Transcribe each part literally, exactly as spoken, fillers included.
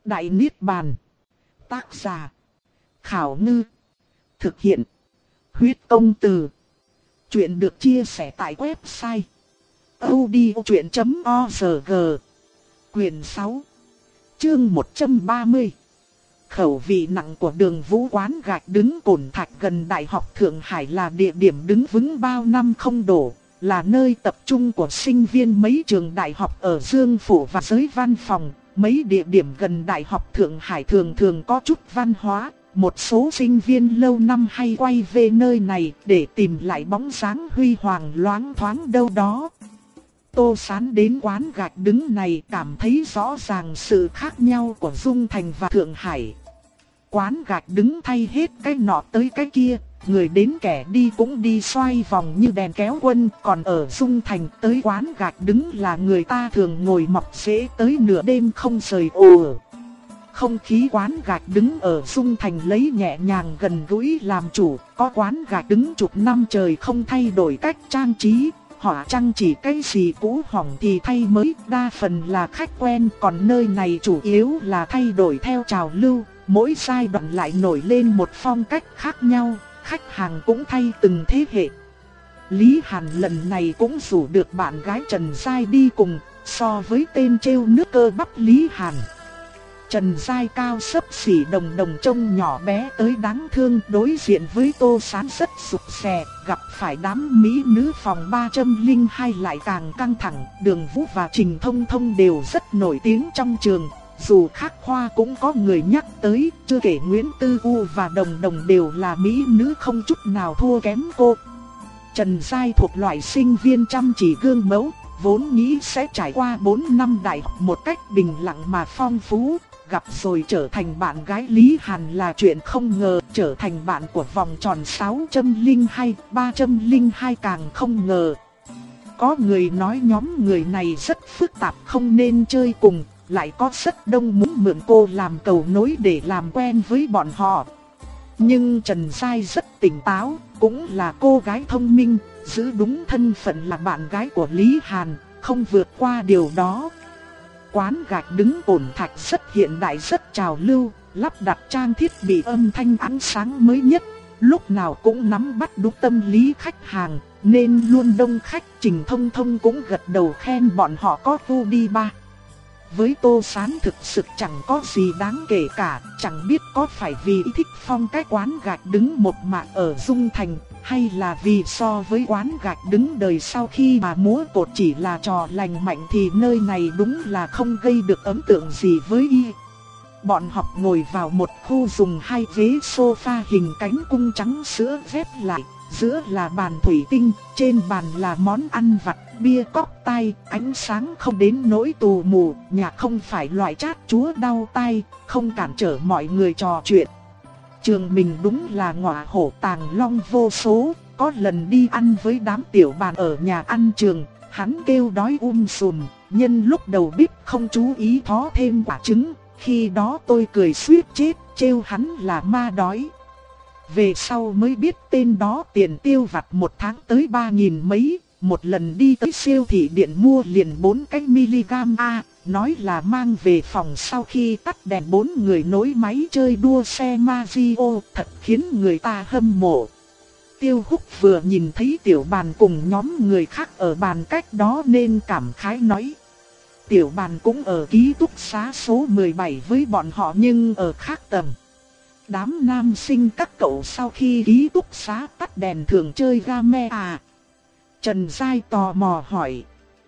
Đại Niết Bàn. Tác giả. Khảo Ngư. Thực hiện. Huyết Công Từ. Chuyện được chia sẻ tại website audiochuyện chấm org. Quyền sáu. Chương một trăm ba mươi. Khẩu vị nặng của Đường Vũ. Quán gạch đứng Cổn Thạch gần Đại học Thượng Hải là địa điểm đứng vững bao năm không đổ, là nơi tập trung của sinh viên mấy trường đại học ở Dương Phủ và giới văn phòng. Mấy địa điểm gần Đại học Thượng Hải thường thường có chút văn hóa, một số sinh viên lâu năm hay quay về nơi này để tìm lại bóng dáng huy hoàng loáng thoáng đâu đó. Tô Sán đến quán gạch đứng này cảm thấy rõ ràng sự khác nhau của Dung Thành và Thượng Hải. Quán gạch đứng thay hết cái nọ tới cái kia, người đến kẻ đi cũng đi xoay vòng như đèn kéo quân. Còn ở Dung Thành tới quán gạch đứng là người ta thường ngồi mọc rễ tới nửa đêm không rời ồ. Không khí quán gạch đứng ở Dung Thành lấy nhẹ nhàng gần gũi làm chủ. Có quán gạch đứng chục năm trời không thay đổi cách trang trí. Họ trang chỉ cái gì cũ hỏng thì thay mới, đa phần là khách quen. Còn nơi này chủ yếu là thay đổi theo trào lưu, mỗi giai đoạn lại nổi lên một phong cách khác nhau, khách hàng cũng thay từng thế hệ. Lý Hàn lần này cũng rủ được bạn gái Trần Giai đi cùng, so với tên trêu nước cơ bắp Lý Hàn. Trần Giai cao xấp xỉ đồng đồng trông nhỏ bé tới đáng thương, đối diện với Tô Sán rất sụp sè, gặp phải đám mỹ nữ phòng ba không hai lại càng căng thẳng. Đường Vũ và Trình Thông Thông đều rất nổi tiếng trong trường, dù khác khoa cũng có người nhắc tới, chưa kể Nguyễn Tư U và Đồng Đồng đều là mỹ nữ không chút nào thua kém cô. Trần Giai thuộc loại sinh viên chăm chỉ gương mẫu, vốn nghĩ sẽ trải qua bốn năm đại học một cách bình lặng mà phong phú. Gặp rồi trở thành bạn gái Lý Hàn là chuyện không ngờ, trở thành bạn của vòng tròn sáu không hai, ba không hai càng không ngờ. Có người nói nhóm người này rất phức tạp không nên chơi cùng, lại có rất đông muốn mượn cô làm cầu nối để làm quen với bọn họ. Nhưng Trần Giai rất tỉnh táo, cũng là cô gái thông minh, giữ đúng thân phận là bạn gái của Lý Hàn, không vượt qua điều đó. Quán gạch đứng Cổn Thạch rất hiện đại rất trào lưu, lắp đặt trang thiết bị âm thanh ánh sáng mới nhất, lúc nào cũng nắm bắt đúng tâm lý khách hàng, nên luôn đông khách. Trình Thông Thông cũng gật đầu khen bọn họ có gu đi ba. Với Tô Sán thực sự chẳng có gì đáng kể cả, chẳng biết có phải vì thích phong cách quán gạch đứng một mạc ở Dung Thành, hay là vì so với quán gạch đứng đời sau khi mà múa cột chỉ là trò lành mạnh thì nơi này đúng là không gây được ấn tượng gì với y. Bọn học ngồi vào một khu dùng hai ghế sofa hình cánh cung trắng sữa ghép lại, giữa là bàn thủy tinh, trên bàn là món ăn vặt, bia cóc tay, ánh sáng không đến nỗi tù mù, nhạc không phải loại chát chúa đau tai, không cản trở mọi người trò chuyện. Trường mình đúng là ngọa hổ tàng long vô số, có lần đi ăn với đám tiểu bàn ở nhà ăn trường, hắn kêu đói um sùm, nhân lúc đầu bếp không chú ý thó thêm quả trứng, khi đó tôi cười suýt chết, trêu hắn là ma đói. Về sau mới biết tên đó tiền tiêu vặt một tháng tới ba nghìn mấy, một lần đi tới siêu thị điện mua liền bốn cái miligam A, nói là mang về phòng sau khi tắt đèn bốn người nối máy chơi đua xe Mario, thật khiến người ta hâm mộ. Tiêu Húc vừa nhìn thấy tiểu bàn cùng nhóm người khác ở bàn cách đó nên cảm khái nói. Tiểu bàn cũng ở ký túc xá số mười bảy với bọn họ nhưng ở khác tầng. Đám nam sinh các cậu sau khi ký túc xá tắt đèn thường chơi game à? Trần Giai tò mò hỏi.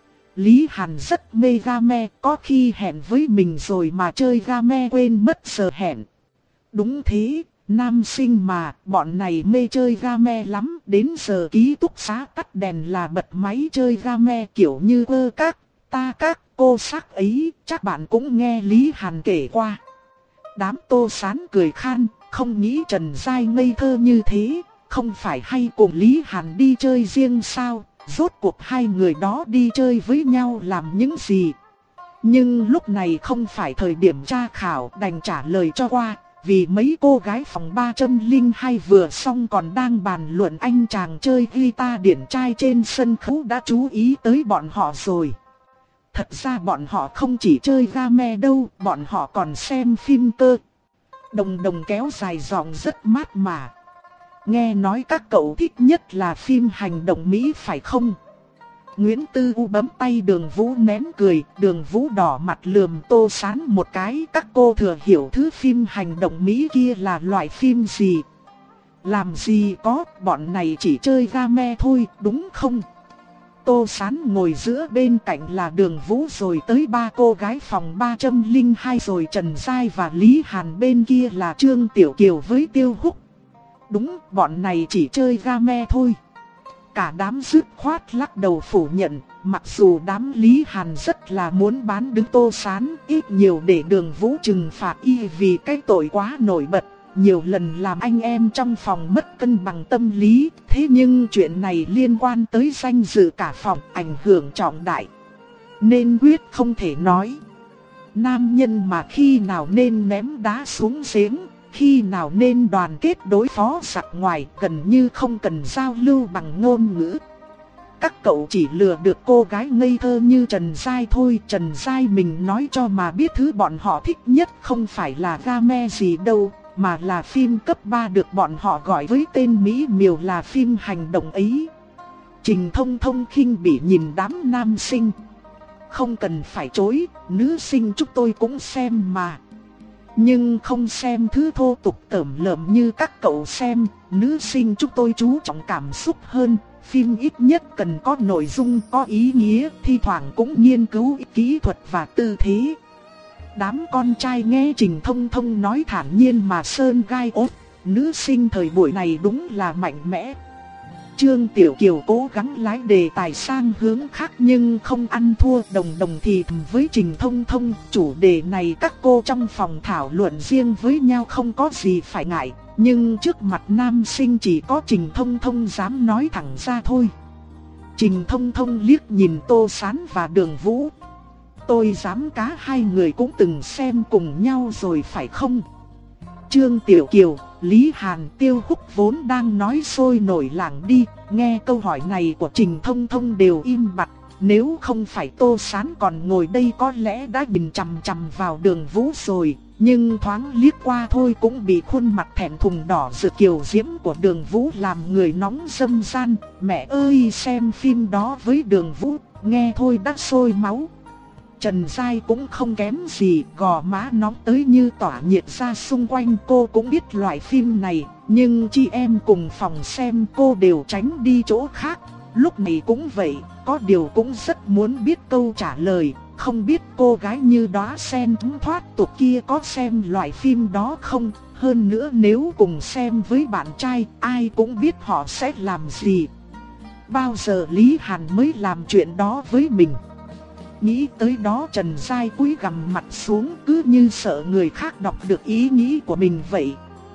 Lý Hàn rất mê game, có khi hẹn với mình rồi mà chơi game quên mất giờ hẹn. Đúng thế, nam sinh mà, bọn này mê chơi game lắm, đến giờ ký túc xá tắt đèn là bật máy chơi game kiểu như ơ các, ta các, cô sắc ấy, chắc bạn cũng nghe Lý Hàn kể qua. Đám Tô Sán cười khan, không nghĩ Trần Giai ngây thơ như thế, không phải hay cùng Lý Hàn đi chơi riêng sao? Rốt cuộc hai người đó đi chơi với nhau làm những gì? Nhưng lúc này không phải thời điểm tra khảo, đành trả lời cho qua. Vì mấy cô gái phòng ba không hai vừa xong còn đang bàn luận anh chàng chơi guitar điển trai trên sân khấu đã chú ý tới bọn họ rồi. Thật ra bọn họ không chỉ chơi game đâu, bọn họ còn xem phim cơ. Đồng đồng kéo dài giọng rất mát mà. Nghe nói các cậu thích nhất là phim hành động Mỹ phải không? Nguyễn Tư U bấm tay Đường Vũ nén cười, Đường Vũ đỏ mặt lườm Tô Sán một cái. Các cô thừa hiểu thứ phim hành động Mỹ kia là loại phim gì? Làm gì có, bọn này chỉ chơi game thôi, đúng không? Tô Sán ngồi giữa bên cạnh là Đường Vũ, rồi tới ba cô gái phòng ba không hai, rồi Trần Giai và Lý Hàn, bên kia là Trương Tiểu Kiều với Tiêu Húc. Đúng, bọn này chỉ chơi game thôi. Cả đám dứt khoát lắc đầu phủ nhận, mặc dù đám Lý Hàn rất là muốn bán đứng Tô Sán, ít nhiều để Đường Vũ trừng phạt y vì cái tội quá nổi bật, nhiều lần làm anh em trong phòng mất cân bằng tâm lý. Thế nhưng chuyện này liên quan tới danh dự cả phòng, ảnh hưởng trọng đại, nên quyết không thể nói. Nam nhân mà khi nào nên ném đá xuống giếng, khi nào nên đoàn kết đối phó giặc ngoài, gần như không cần giao lưu bằng ngôn ngữ. Các cậu chỉ lừa được cô gái ngây thơ như Trần Giai thôi. Trần Giai mình nói cho mà biết thứ bọn họ thích nhất không phải là game gì đâu, mà là phim cấp ba được bọn họ gọi với tên mỹ miều là phim hành động ấy. Trình Thông Thông khinh bỉ nhìn đám nam sinh. Không cần phải chối, nữ sinh chúng tôi cũng xem mà. Nhưng không xem thứ thô tục tởm lợm như các cậu xem, nữ sinh chúng tôi chú trọng cảm xúc hơn. Phim ít nhất cần có nội dung, có ý nghĩa, thi thoảng cũng nghiên cứu kỹ thuật và tư thế. Đám con trai nghe Trình Thông Thông nói thản nhiên mà sơn gai ốt, nữ sinh thời buổi này đúng là mạnh mẽ. Trương Tiểu Kiều cố gắng lái đề tài sang hướng khác nhưng không ăn thua. Đồng đồng thì thầm với Trình Thông Thông, chủ đề này các cô trong phòng thảo luận riêng với nhau không có gì phải ngại, nhưng trước mặt nam sinh chỉ có Trình Thông Thông dám nói thẳng ra thôi. Trình Thông Thông liếc nhìn Tô Sán và Đường Vũ. Tôi dám cá hai người cũng từng xem cùng nhau rồi phải không? Trương Tiểu Kiều, Lý Hàn, Tiêu Húc vốn đang nói sôi nổi lảng đi, nghe câu hỏi này của Trình Thông Thông đều im bặt. Nếu không phải Tô Sán còn ngồi đây có lẽ đã nhìn chằm chằm vào Đường Vũ rồi, nhưng thoáng liếc qua thôi cũng bị khuôn mặt thẹn thùng đỏ rực kiều diễm của Đường Vũ làm người nóng dâm gian. Mẹ ơi, xem phim đó với Đường Vũ, nghe thôi đã sôi máu. Trần Giai cũng không kém gì, gò má nóng tới như tỏa nhiệt ra xung quanh. Cô cũng biết loại phim này, nhưng chị em cùng phòng xem cô đều tránh đi chỗ khác. Lúc này cũng vậy, có điều cũng rất muốn biết câu trả lời. Không biết cô gái như đóa sen thoát tục kia có xem loại phim đó không? Hơn nữa nếu cùng xem với bạn trai, ai cũng biết họ sẽ làm gì. Bao giờ Lý Hàn mới làm chuyện đó với mình? Nghĩ tới đó Trần Giai cúi gằm mặt xuống, cứ như sợ người khác đọc được ý nghĩ của mình vậy.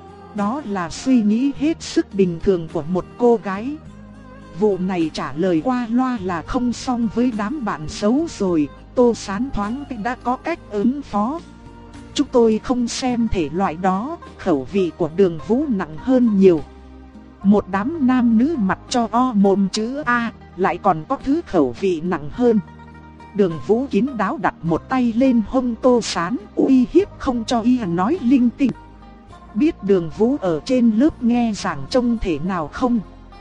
Đó là suy nghĩ hết sức bình thường của một cô gái. Vụ này trả lời qua loa là không xong với đám bạn xấu rồi. Tô Sán thoáng đã có cách ứng phó. Chúng tôi không xem thể loại đó, khẩu vị của Đường Vũ nặng hơn nhiều. Một đám nam nữ mặt cho o mồm chữ A, lại còn có thứ khẩu vị nặng hơn. Đường Vũ kín đáo đặt một tay lên hông Tô Sán, uy hiếp không cho y nói linh tinh. Biết Đường Vũ ở trên lớp nghe giảng trông thể nào không?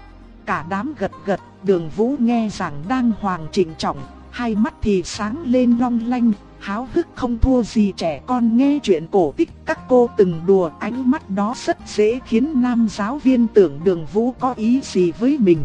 Cả đám gật gật. Đường Vũ nghe giảng đang hoàng trịnh trọng, hai mắt thì sáng lên long lanh, háo hức không thua gì trẻ con nghe chuyện cổ tích các cô từng đùa. Ánh mắt đó rất dễ khiến nam giáo viên tưởng Đường Vũ có ý gì với mình.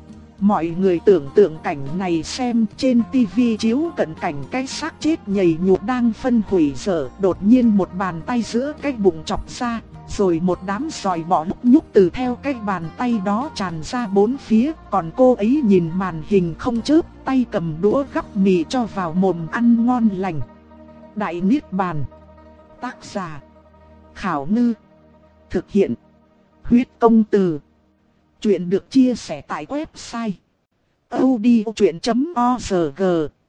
Mọi người tưởng tượng cảnh này xem trên tivi chiếu cận cảnh cái xác chết nhầy nhụa đang phân hủy dở. Đột nhiên một bàn tay giữa cái bụng chọc ra, rồi một đám sòi bọ lúc nhúc từ theo cái bàn tay đó tràn ra bốn phía. Còn cô ấy nhìn màn hình không chớp, tay cầm đũa gắp mì cho vào mồm ăn ngon lành. Đại Niết Bàn. Tác giả Khảo Ngư. Thực hiện Huyết Công Từ. Chuyện được chia sẻ tại website audiochuyện chấm org.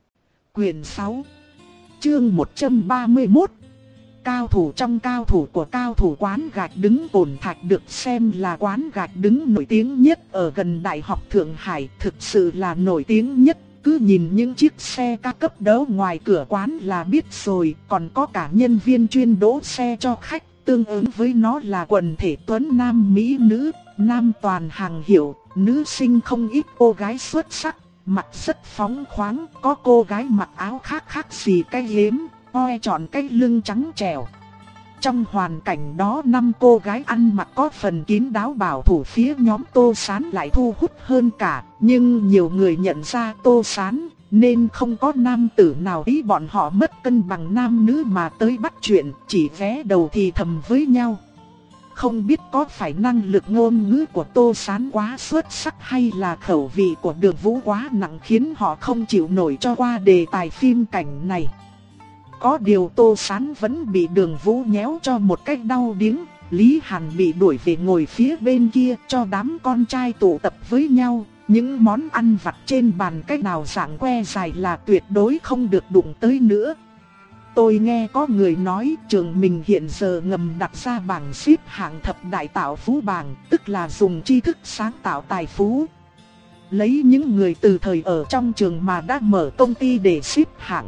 Quyền sáu, chương một trăm ba mươi mốt. Cao thủ trong cao thủ của cao thủ. Quán gạch đứng Cổn Thạch được xem là quán gạch đứng nổi tiếng nhất ở gần Đại học Thượng Hải, thực sự là nổi tiếng nhất. cứ nhìn những chiếc xe cao cấp đỗ ngoài cửa quán là biết rồi, còn có cả nhân viên chuyên đỗ xe cho khách, tương ứng với nó là quần thể tuấn nam mỹ nữ, nam toàn hàng hiệu, nữ sinh không ít cô gái xuất sắc, mặt rất phóng khoáng, có cô gái mặc áo khác khác gì cái hiếm, hoe trọn cái lưng trắng trẻo. Trong hoàn cảnh đó, năm cô gái ăn mặc có phần kín đáo bảo thủ phía nhóm Tô Sán lại thu hút hơn cả, nhưng nhiều người nhận ra Tô Sán, nên không có nam tử nào ý bọn họ mất cân bằng nam nữ mà tới bắt chuyện, chỉ ghé đầu thì thầm với nhau. Không biết có phải năng lực ngôn ngữ của Tô Sán quá xuất sắc hay là khẩu vị của Đường Vũ quá nặng khiến họ không chịu nổi cho qua đề tài phim cảnh này. Có điều Tô Sán vẫn bị Đường Vũ nhéo cho một cách đau điếng, Lý Hàn bị đuổi về ngồi phía bên kia cho đám con trai tụ tập với nhau. Những món ăn vặt trên bàn cách nào dạng que dài là tuyệt đối không được đụng tới nữa. Tôi nghe có người nói trường mình hiện giờ ngầm đặt ra bảng xếp hạng thập đại tạo phú bảng, tức là dùng tri thức sáng tạo tài phú. Lấy những người từ thời ở trong trường mà đã mở công ty để xếp hạng.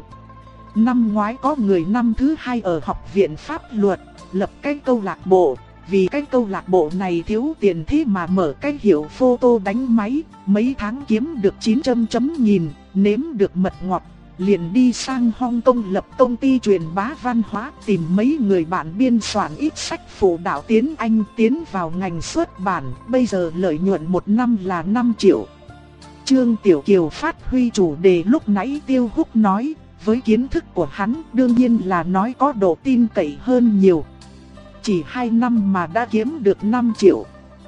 Năm ngoái có người năm thứ hai ở học viện pháp luật, lập cái câu lạc bộ. Vì cái câu lạc bộ này thiếu tiền thế mà mở cái hiệu photo đánh máy, mấy tháng kiếm được chín trăm chấm nghìn, nếm được mật ngọt, liền đi sang Hong Kong lập công ty truyền bá văn hóa, tìm mấy người bạn biên soạn ít sách phụ đạo tiếng Anh tiến vào ngành xuất bản, bây giờ lợi nhuận một năm là năm triệu. Trương Tiểu Kiều phát huy chủ đề lúc nãy Tiêu Húc nói, với kiến thức của hắn đương nhiên là nói có độ tin cậy hơn nhiều. Chỉ hai năm mà đã kiếm được năm triệu.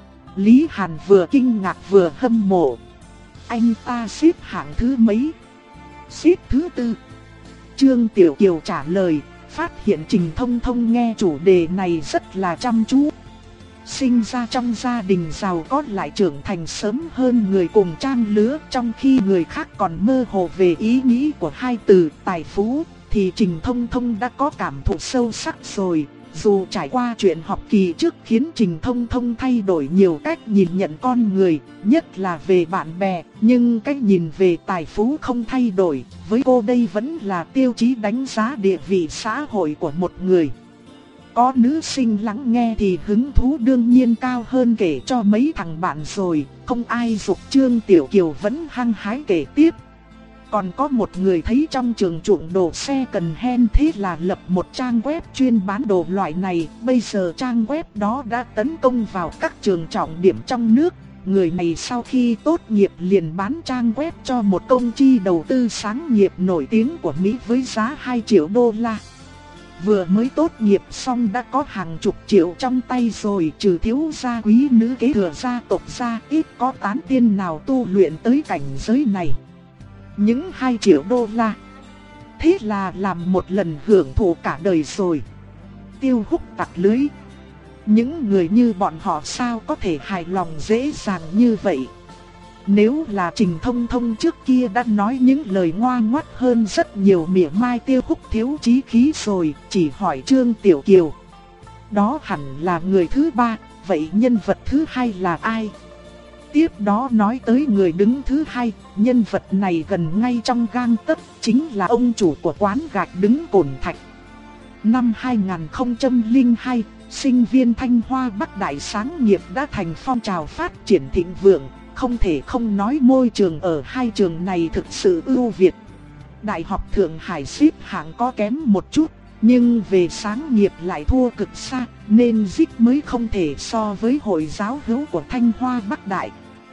Lý Hàn vừa kinh ngạc vừa hâm mộ. Anh ta xếp hạng thứ mấy? Xếp thứ tư. Trương Tiểu Kiều trả lời, phát hiện Trình Thông Thông nghe chủ đề này rất là chăm chú. Sinh ra trong gia đình giàu có lại trưởng thành sớm hơn người cùng trang lứa, trong khi người khác còn mơ hồ về ý nghĩ của hai từ tài phú, thì Trình Thông Thông đã có cảm thụ sâu sắc rồi. Dù trải qua chuyện học kỳ trước khiến Trình Thông Thông thay đổi nhiều cách nhìn nhận con người, nhất là về bạn bè, nhưng cách nhìn về tài phú không thay đổi, với cô đây vẫn là tiêu chí đánh giá địa vị xã hội của một người. Có nữ sinh lắng nghe thì hứng thú đương nhiên cao hơn kể cho mấy thằng bạn rồi, không ai giục Trương Tiểu Kiều vẫn hăng hái kể tiếp. Còn có một người thấy trong trường chuộng đồ xe cần hen thế là lập một trang web chuyên bán đồ loại này. Bây giờ trang web đó đã tấn công vào các trường trọng điểm trong nước. Người này sau khi tốt nghiệp liền bán trang web cho một công ty đầu tư sáng nghiệp nổi tiếng của Mỹ với giá hai triệu đô la. Vừa mới tốt nghiệp xong đã có hàng chục triệu trong tay rồi, trừ thiếu gia quý nữ kế thừa gia tộc ra, ít có tán tiên nào tu luyện tới cảnh giới này. Những hai triệu đô la. Thế là làm một lần hưởng thụ cả đời rồi. Tiêu Húc tặc lưới. Những người như bọn họ sao có thể hài lòng dễ dàng như vậy? Nếu là Trình Thông Thông trước kia đã nói những lời ngoa ngoắt hơn rất nhiều, mỉa mai Tiêu Húc thiếu chí khí rồi, chỉ hỏi Trương Tiểu Kiều. Đó hẳn là người thứ ba, vậy nhân vật thứ hai là ai? Tiếp đó nói tới người đứng thứ hai, nhân vật này gần ngay trong gang tấc, chính là ông chủ của quán gạch đứng Cổn Thạch. Năm hai nghìn không trăm lẻ hai, sinh viên Thanh Hoa Bắc Đại sáng nghiệp đã thành phong trào phát triển thịnh vượng, không thể không nói môi trường ở hai trường này thực sự ưu việt. Đại học Thượng Hải xếp hạng có kém một chút, nhưng về sáng nghiệp lại thua cực xa, nên dê i pê mới không thể so với hội giáo hữu của Thanh Hoa Bắc Đại.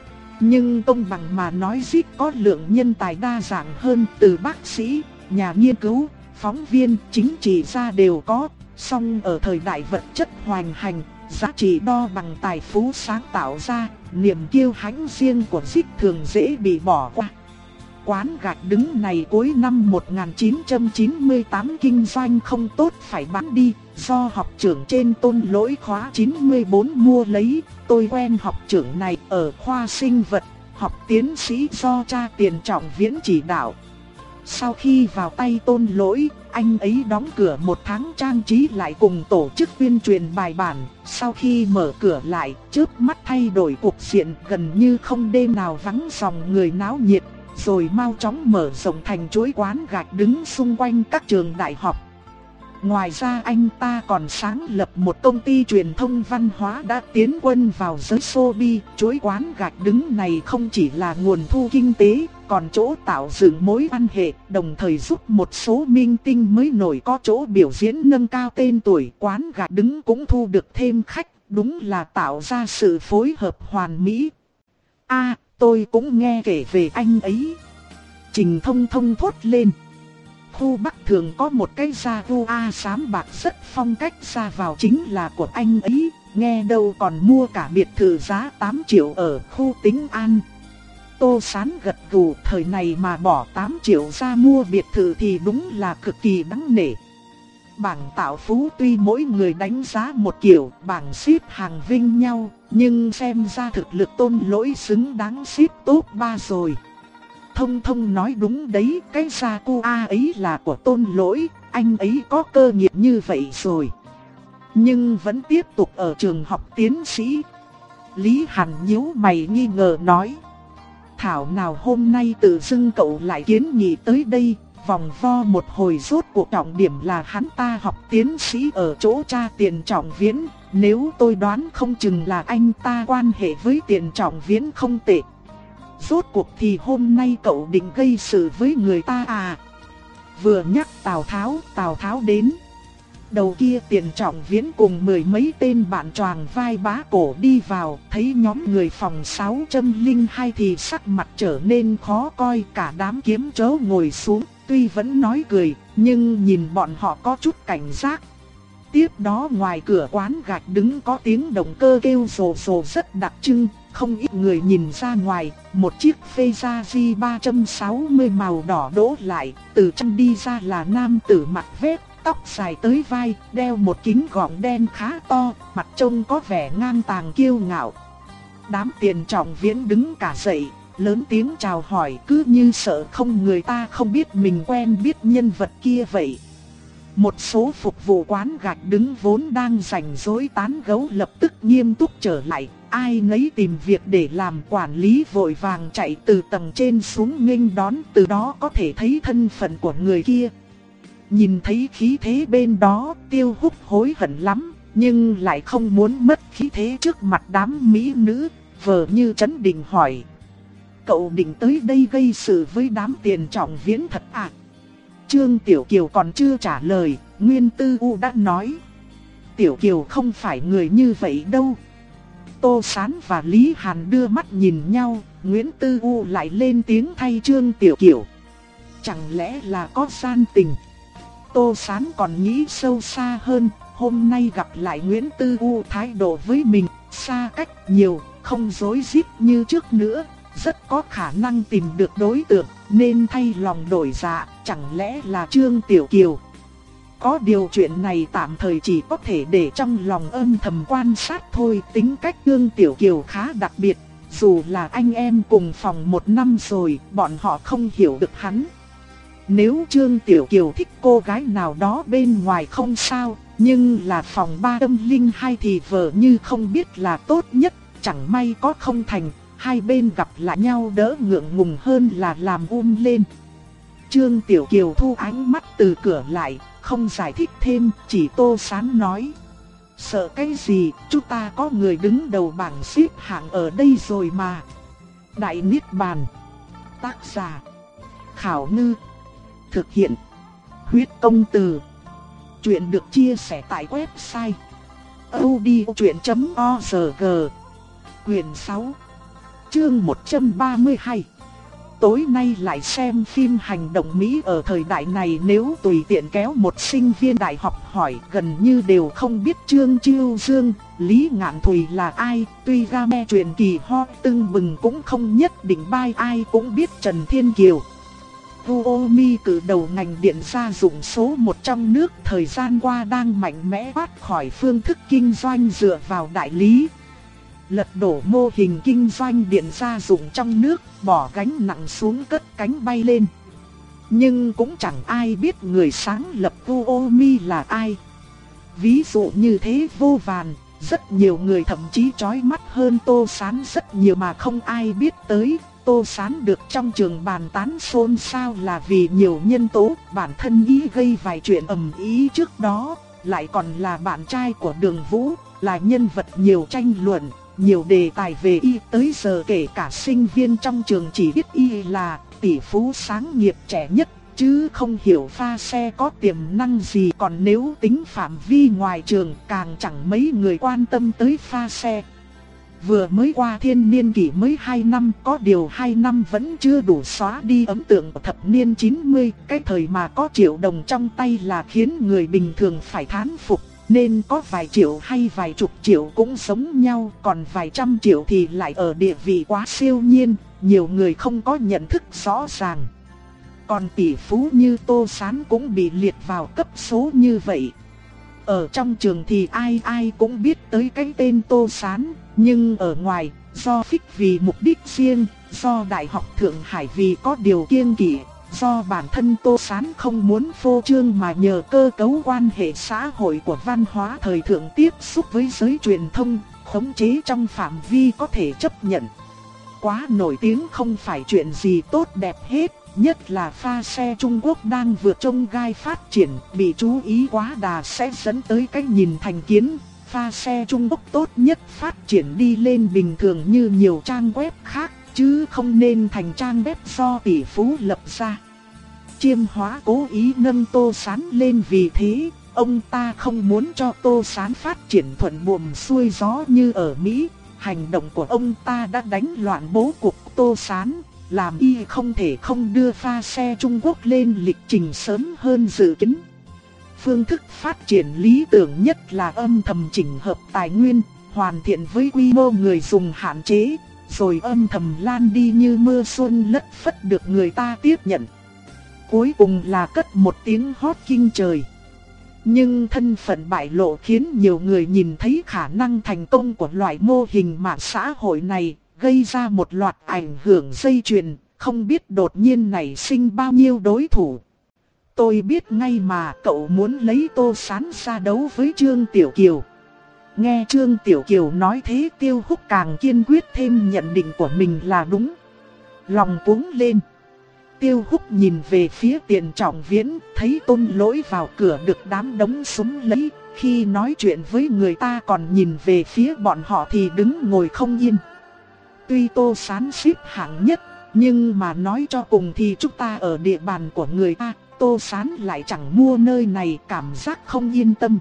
Nhưng công bằng mà nói dê i pê có lượng nhân tài đa dạng hơn, từ bác sĩ, nhà nghiên cứu, phóng viên, chính trị gia đều có. Song ở thời đại vật chất hoành hành, giá trị đo bằng tài phú sáng tạo ra, niềm kiêu hãnh riêng của dê i pê thường dễ bị bỏ qua. Quán gạch đứng này cuối năm một nghìn chín trăm chín mươi tám kinh doanh không tốt phải bán đi, do học trưởng trên Tôn Lỗi khóa chín mươi bốn mua lấy. Tôi quen học trưởng này ở khoa sinh vật, học tiến sĩ do cha Tiền Trọng Viễn chỉ đạo. Sau khi vào tay Tôn Lỗi, anh ấy đóng cửa một tháng trang trí lại cùng tổ chức tuyên truyền bài bản. Sau khi mở cửa lại, chớp mắt thay đổi cục diện, gần như không đêm nào vắng dòng người náo nhiệt. rồi mau chóng mở rộng thành chuỗi quán gạch đứng xung quanh các trường đại học. Ngoài ra anh ta còn sáng lập một công ty truyền thông văn hóa đã tiến quân vào giới showbiz. Chuỗi quán gạch đứng này không chỉ là nguồn thu kinh tế, còn chỗ tạo dựng mối quan hệ, đồng thời giúp một số minh tinh mới nổi có chỗ biểu diễn nâng cao tên tuổi. Quán gạch đứng cũng thu được thêm khách, đúng là tạo ra sự phối hợp hoàn mỹ. À, tôi cũng nghe kể về anh ấy. Trình Thông Thông thốt lên. Khu Bắc thường có một cái Jaguar xám bạc rất phong cách, ra vào chính là của anh ấy, nghe đâu còn mua cả biệt thự giá tám triệu ở khu Tĩnh An. Tô Sán gật gù, thời này mà bỏ tám triệu ra mua biệt thự thì đúng là cực kỳ đáng nể. Bảng tạo phú tuy mỗi người đánh giá một kiểu, bảng xếp hàng vinh nhau, nhưng xem ra thực lực Tôn Lỗi xứng đáng xếp top ba rồi. Thông Thông nói đúng đấy, cái Jaguar ấy là của Tôn Lỗi, anh ấy có cơ nghiệp như vậy rồi. Nhưng vẫn tiếp tục ở trường học tiến sĩ. Lý Hàn nhíu mày nghi ngờ nói. Thảo nào hôm nay tự dưng cậu lại kiến nghị tới đây, vòng vo một hồi rốt cuộc trọng điểm là hắn ta học tiến sĩ ở chỗ cha Tiền Trọng Viễn. Nếu tôi đoán không chừng là anh ta quan hệ với Tiền Trọng Viễn không tệ. Rốt cuộc thì hôm nay cậu định gây sự với người ta à? Vừa nhắc Tào Tháo, Tào Tháo đến. Đầu kia Tiền Trọng Viễn cùng mười mấy tên bạn choàng vai bá cổ đi vào, thấy nhóm người phòng sáu không hai thì sắc mặt trở nên khó coi, cả đám kiếm chớ ngồi xuống, tuy vẫn nói cười, nhưng nhìn bọn họ có chút cảnh giác. Tiếp đó ngoài cửa quán gạch đứng có tiếng động cơ kêu rồ rồ rất đặc trưng, không ít người nhìn ra ngoài, một chiếc Ferrari ba trăm sáu mươi màu đỏ đỗ lại, từ trong đi ra là nam tử mặc vest, tóc dài tới vai, đeo một kính gọng đen khá to, mặt trông có vẻ ngang tàng kiêu ngạo. Đám Tiền Trọng Viễn đứng cả dậy, lớn tiếng chào hỏi, cứ như sợ không người ta không biết mình quen biết nhân vật kia vậy. Một số phục vụ quán gạch đứng vốn đang rảnh rỗi tán gẫu lập tức nghiêm túc trở lại, ai nấy tìm việc để làm. Quản lý vội vàng chạy từ tầng trên xuống nghênh đón, từ đó có thể thấy thân phận của người kia. Nhìn thấy khí thế bên đó, Tiêu Húc hối hận lắm, nhưng lại không muốn mất khí thế trước mặt đám mỹ nữ, vờ như trấn định hỏi. Cậu định tới đây gây sự với đám Tiền Trọng Viễn thật à? Trương Tiểu Kiều còn chưa trả lời, Nguyên Tư U đã nói. Tiểu Kiều không phải người như vậy đâu. Tô Sán và Lý Hàn đưa mắt nhìn nhau, Nguyễn Tư U lại lên tiếng thay Trương Tiểu Kiều. Chẳng lẽ là có gian tình? Tô Sán còn nghĩ sâu xa hơn, hôm nay gặp lại Nguyễn Tư U thái độ với mình xa cách nhiều, không rối rít như trước nữa, rất có khả năng tìm được đối tượng, nên thay lòng đổi dạ, chẳng lẽ là Trương Tiểu Kiều. Có điều chuyện này tạm thời chỉ có thể để trong lòng âm thầm quan sát thôi. Tính cách Trương Tiểu Kiều khá đặc biệt, dù là anh em cùng phòng một năm rồi, bọn họ không hiểu được hắn. Nếu Trương Tiểu Kiều thích cô gái nào đó bên ngoài không sao, nhưng là phòng ba không hai thì vờ như không biết là tốt nhất, chẳng may có không thành, hai bên gặp lại nhau đỡ ngượng ngùng hơn là làm um lên. Trương Tiểu Kiều thu ánh mắt từ cửa lại, không giải thích thêm, chỉ Tô Sán nói. Sợ cái gì, chúng ta có người đứng đầu bảng xếp hạng ở đây rồi mà. Đại Niết Bàn. Tác giả Khảo Ngư. Thực hiện Huyết Công Từ. Chuyện được chia sẻ tại website audiochuyện chấm org. Quyền sáu, chương một trăm ba mươi hai. Tối nay lại xem phim hành động Mỹ. Ở thời đại này nếu tùy tiện kéo một sinh viên đại học hỏi gần như đều không biết Trương Chiêu Dương, Lý Ngạn Thùy là ai. Tuy game truyền kỳ ho tưng bừng cũng không nhất định bai ai cũng biết Trần Thiên Kiều. Xiaomi cử đầu ngành điện gia dụng số một trong nước thời gian qua đang mạnh mẽ thoát khỏi phương thức kinh doanh dựa vào đại lý. Lật đổ mô hình kinh doanh điện gia dụng trong nước, bỏ gánh nặng xuống cất cánh bay lên. Nhưng cũng chẳng ai biết người sáng lập Xiaomi là ai. Ví dụ như thế vô vàn, rất nhiều người thậm chí chói mắt hơn Tô Sán rất nhiều mà không ai biết tới. Tô Sán được trong trường bàn tán xôn xao là vì nhiều nhân tố, bản thân y gây vài chuyện ầm ĩ trước đó, lại còn là bạn trai của Đường Vũ, là nhân vật nhiều tranh luận, nhiều đề tài về y, tới giờ kể cả sinh viên trong trường chỉ biết y là tỷ phú sáng nghiệp trẻ nhất, chứ không hiểu pha xe có tiềm năng gì. Còn nếu tính phạm vi ngoài trường càng chẳng mấy người quan tâm tới pha xe. Vừa mới qua thiên niên kỷ mới hai năm, có điều hai năm vẫn chưa đủ xóa đi ấn tượng của thập niên chín mươi. Cái thời mà có triệu đồng trong tay là khiến người bình thường phải thán phục. Nên có vài triệu hay vài chục triệu cũng giống nhau, còn vài trăm triệu thì lại ở địa vị quá siêu nhiên, nhiều người không có nhận thức rõ ràng. Còn tỷ phú như Tô Sán cũng bị liệt vào cấp số như vậy. Ở trong trường thì ai ai cũng biết tới cái tên Tô Sán, nhưng ở ngoài, do phích vì mục đích riêng, do Đại học Thượng Hải vì có điều kiêng kỵ, do bản thân Tô Sán không muốn phô trương mà nhờ cơ cấu quan hệ xã hội của văn hóa thời thượng tiếp xúc với giới truyền thông, khống chế trong phạm vi có thể chấp nhận. Quá nổi tiếng không phải chuyện gì tốt đẹp hết, nhất là pha xe Trung Quốc đang vượt chông gai phát triển, bị chú ý quá đà sẽ dẫn tới cái nhìn thành kiến. Pha xe Trung Quốc tốt nhất phát triển đi lên bình thường như nhiều trang web khác, chứ không nên thành trang web do tỷ phú lập ra. Chiêm Hóa cố ý nâng Tô Sán lên vì thế, ông ta không muốn cho Tô Sán phát triển thuận buồm xuôi gió như ở Mỹ. Hành động của ông ta đã đánh loạn bố cục Tô Sán, làm y không thể không đưa pha xe Trung Quốc lên lịch trình sớm hơn dự kiến. Phương thức phát triển lý tưởng nhất là âm thầm chỉnh hợp tài nguyên, hoàn thiện với quy mô người dùng hạn chế, rồi âm thầm lan đi như mưa xuân lất phất được người ta tiếp nhận. Cuối cùng là cất một tiếng hót kinh trời. Nhưng thân phận bại lộ khiến nhiều người nhìn thấy khả năng thành công của loại mô hình mạng xã hội này, gây ra một loạt ảnh hưởng dây chuyền, không biết đột nhiên nảy sinh bao nhiêu đối thủ. Tôi biết ngay mà cậu muốn lấy Tô Sán ra đấu với Trương Tiểu Kiều. Nghe Trương Tiểu Kiều nói thế, Tiêu Húc càng kiên quyết thêm nhận định của mình là đúng. Lòng cuống lên. Tiêu Húc nhìn về phía Tiền Trọng Viễn, thấy Tôn Lỗi vào cửa được đám đống súng lấy, khi nói chuyện với người ta còn nhìn về phía bọn họ thì đứng ngồi không yên. Tuy Tô Sán xếp hạng nhất, nhưng mà nói cho cùng thì chúng ta ở địa bàn của người ta, Tô Sán lại chẳng mua nơi này, cảm giác không yên tâm.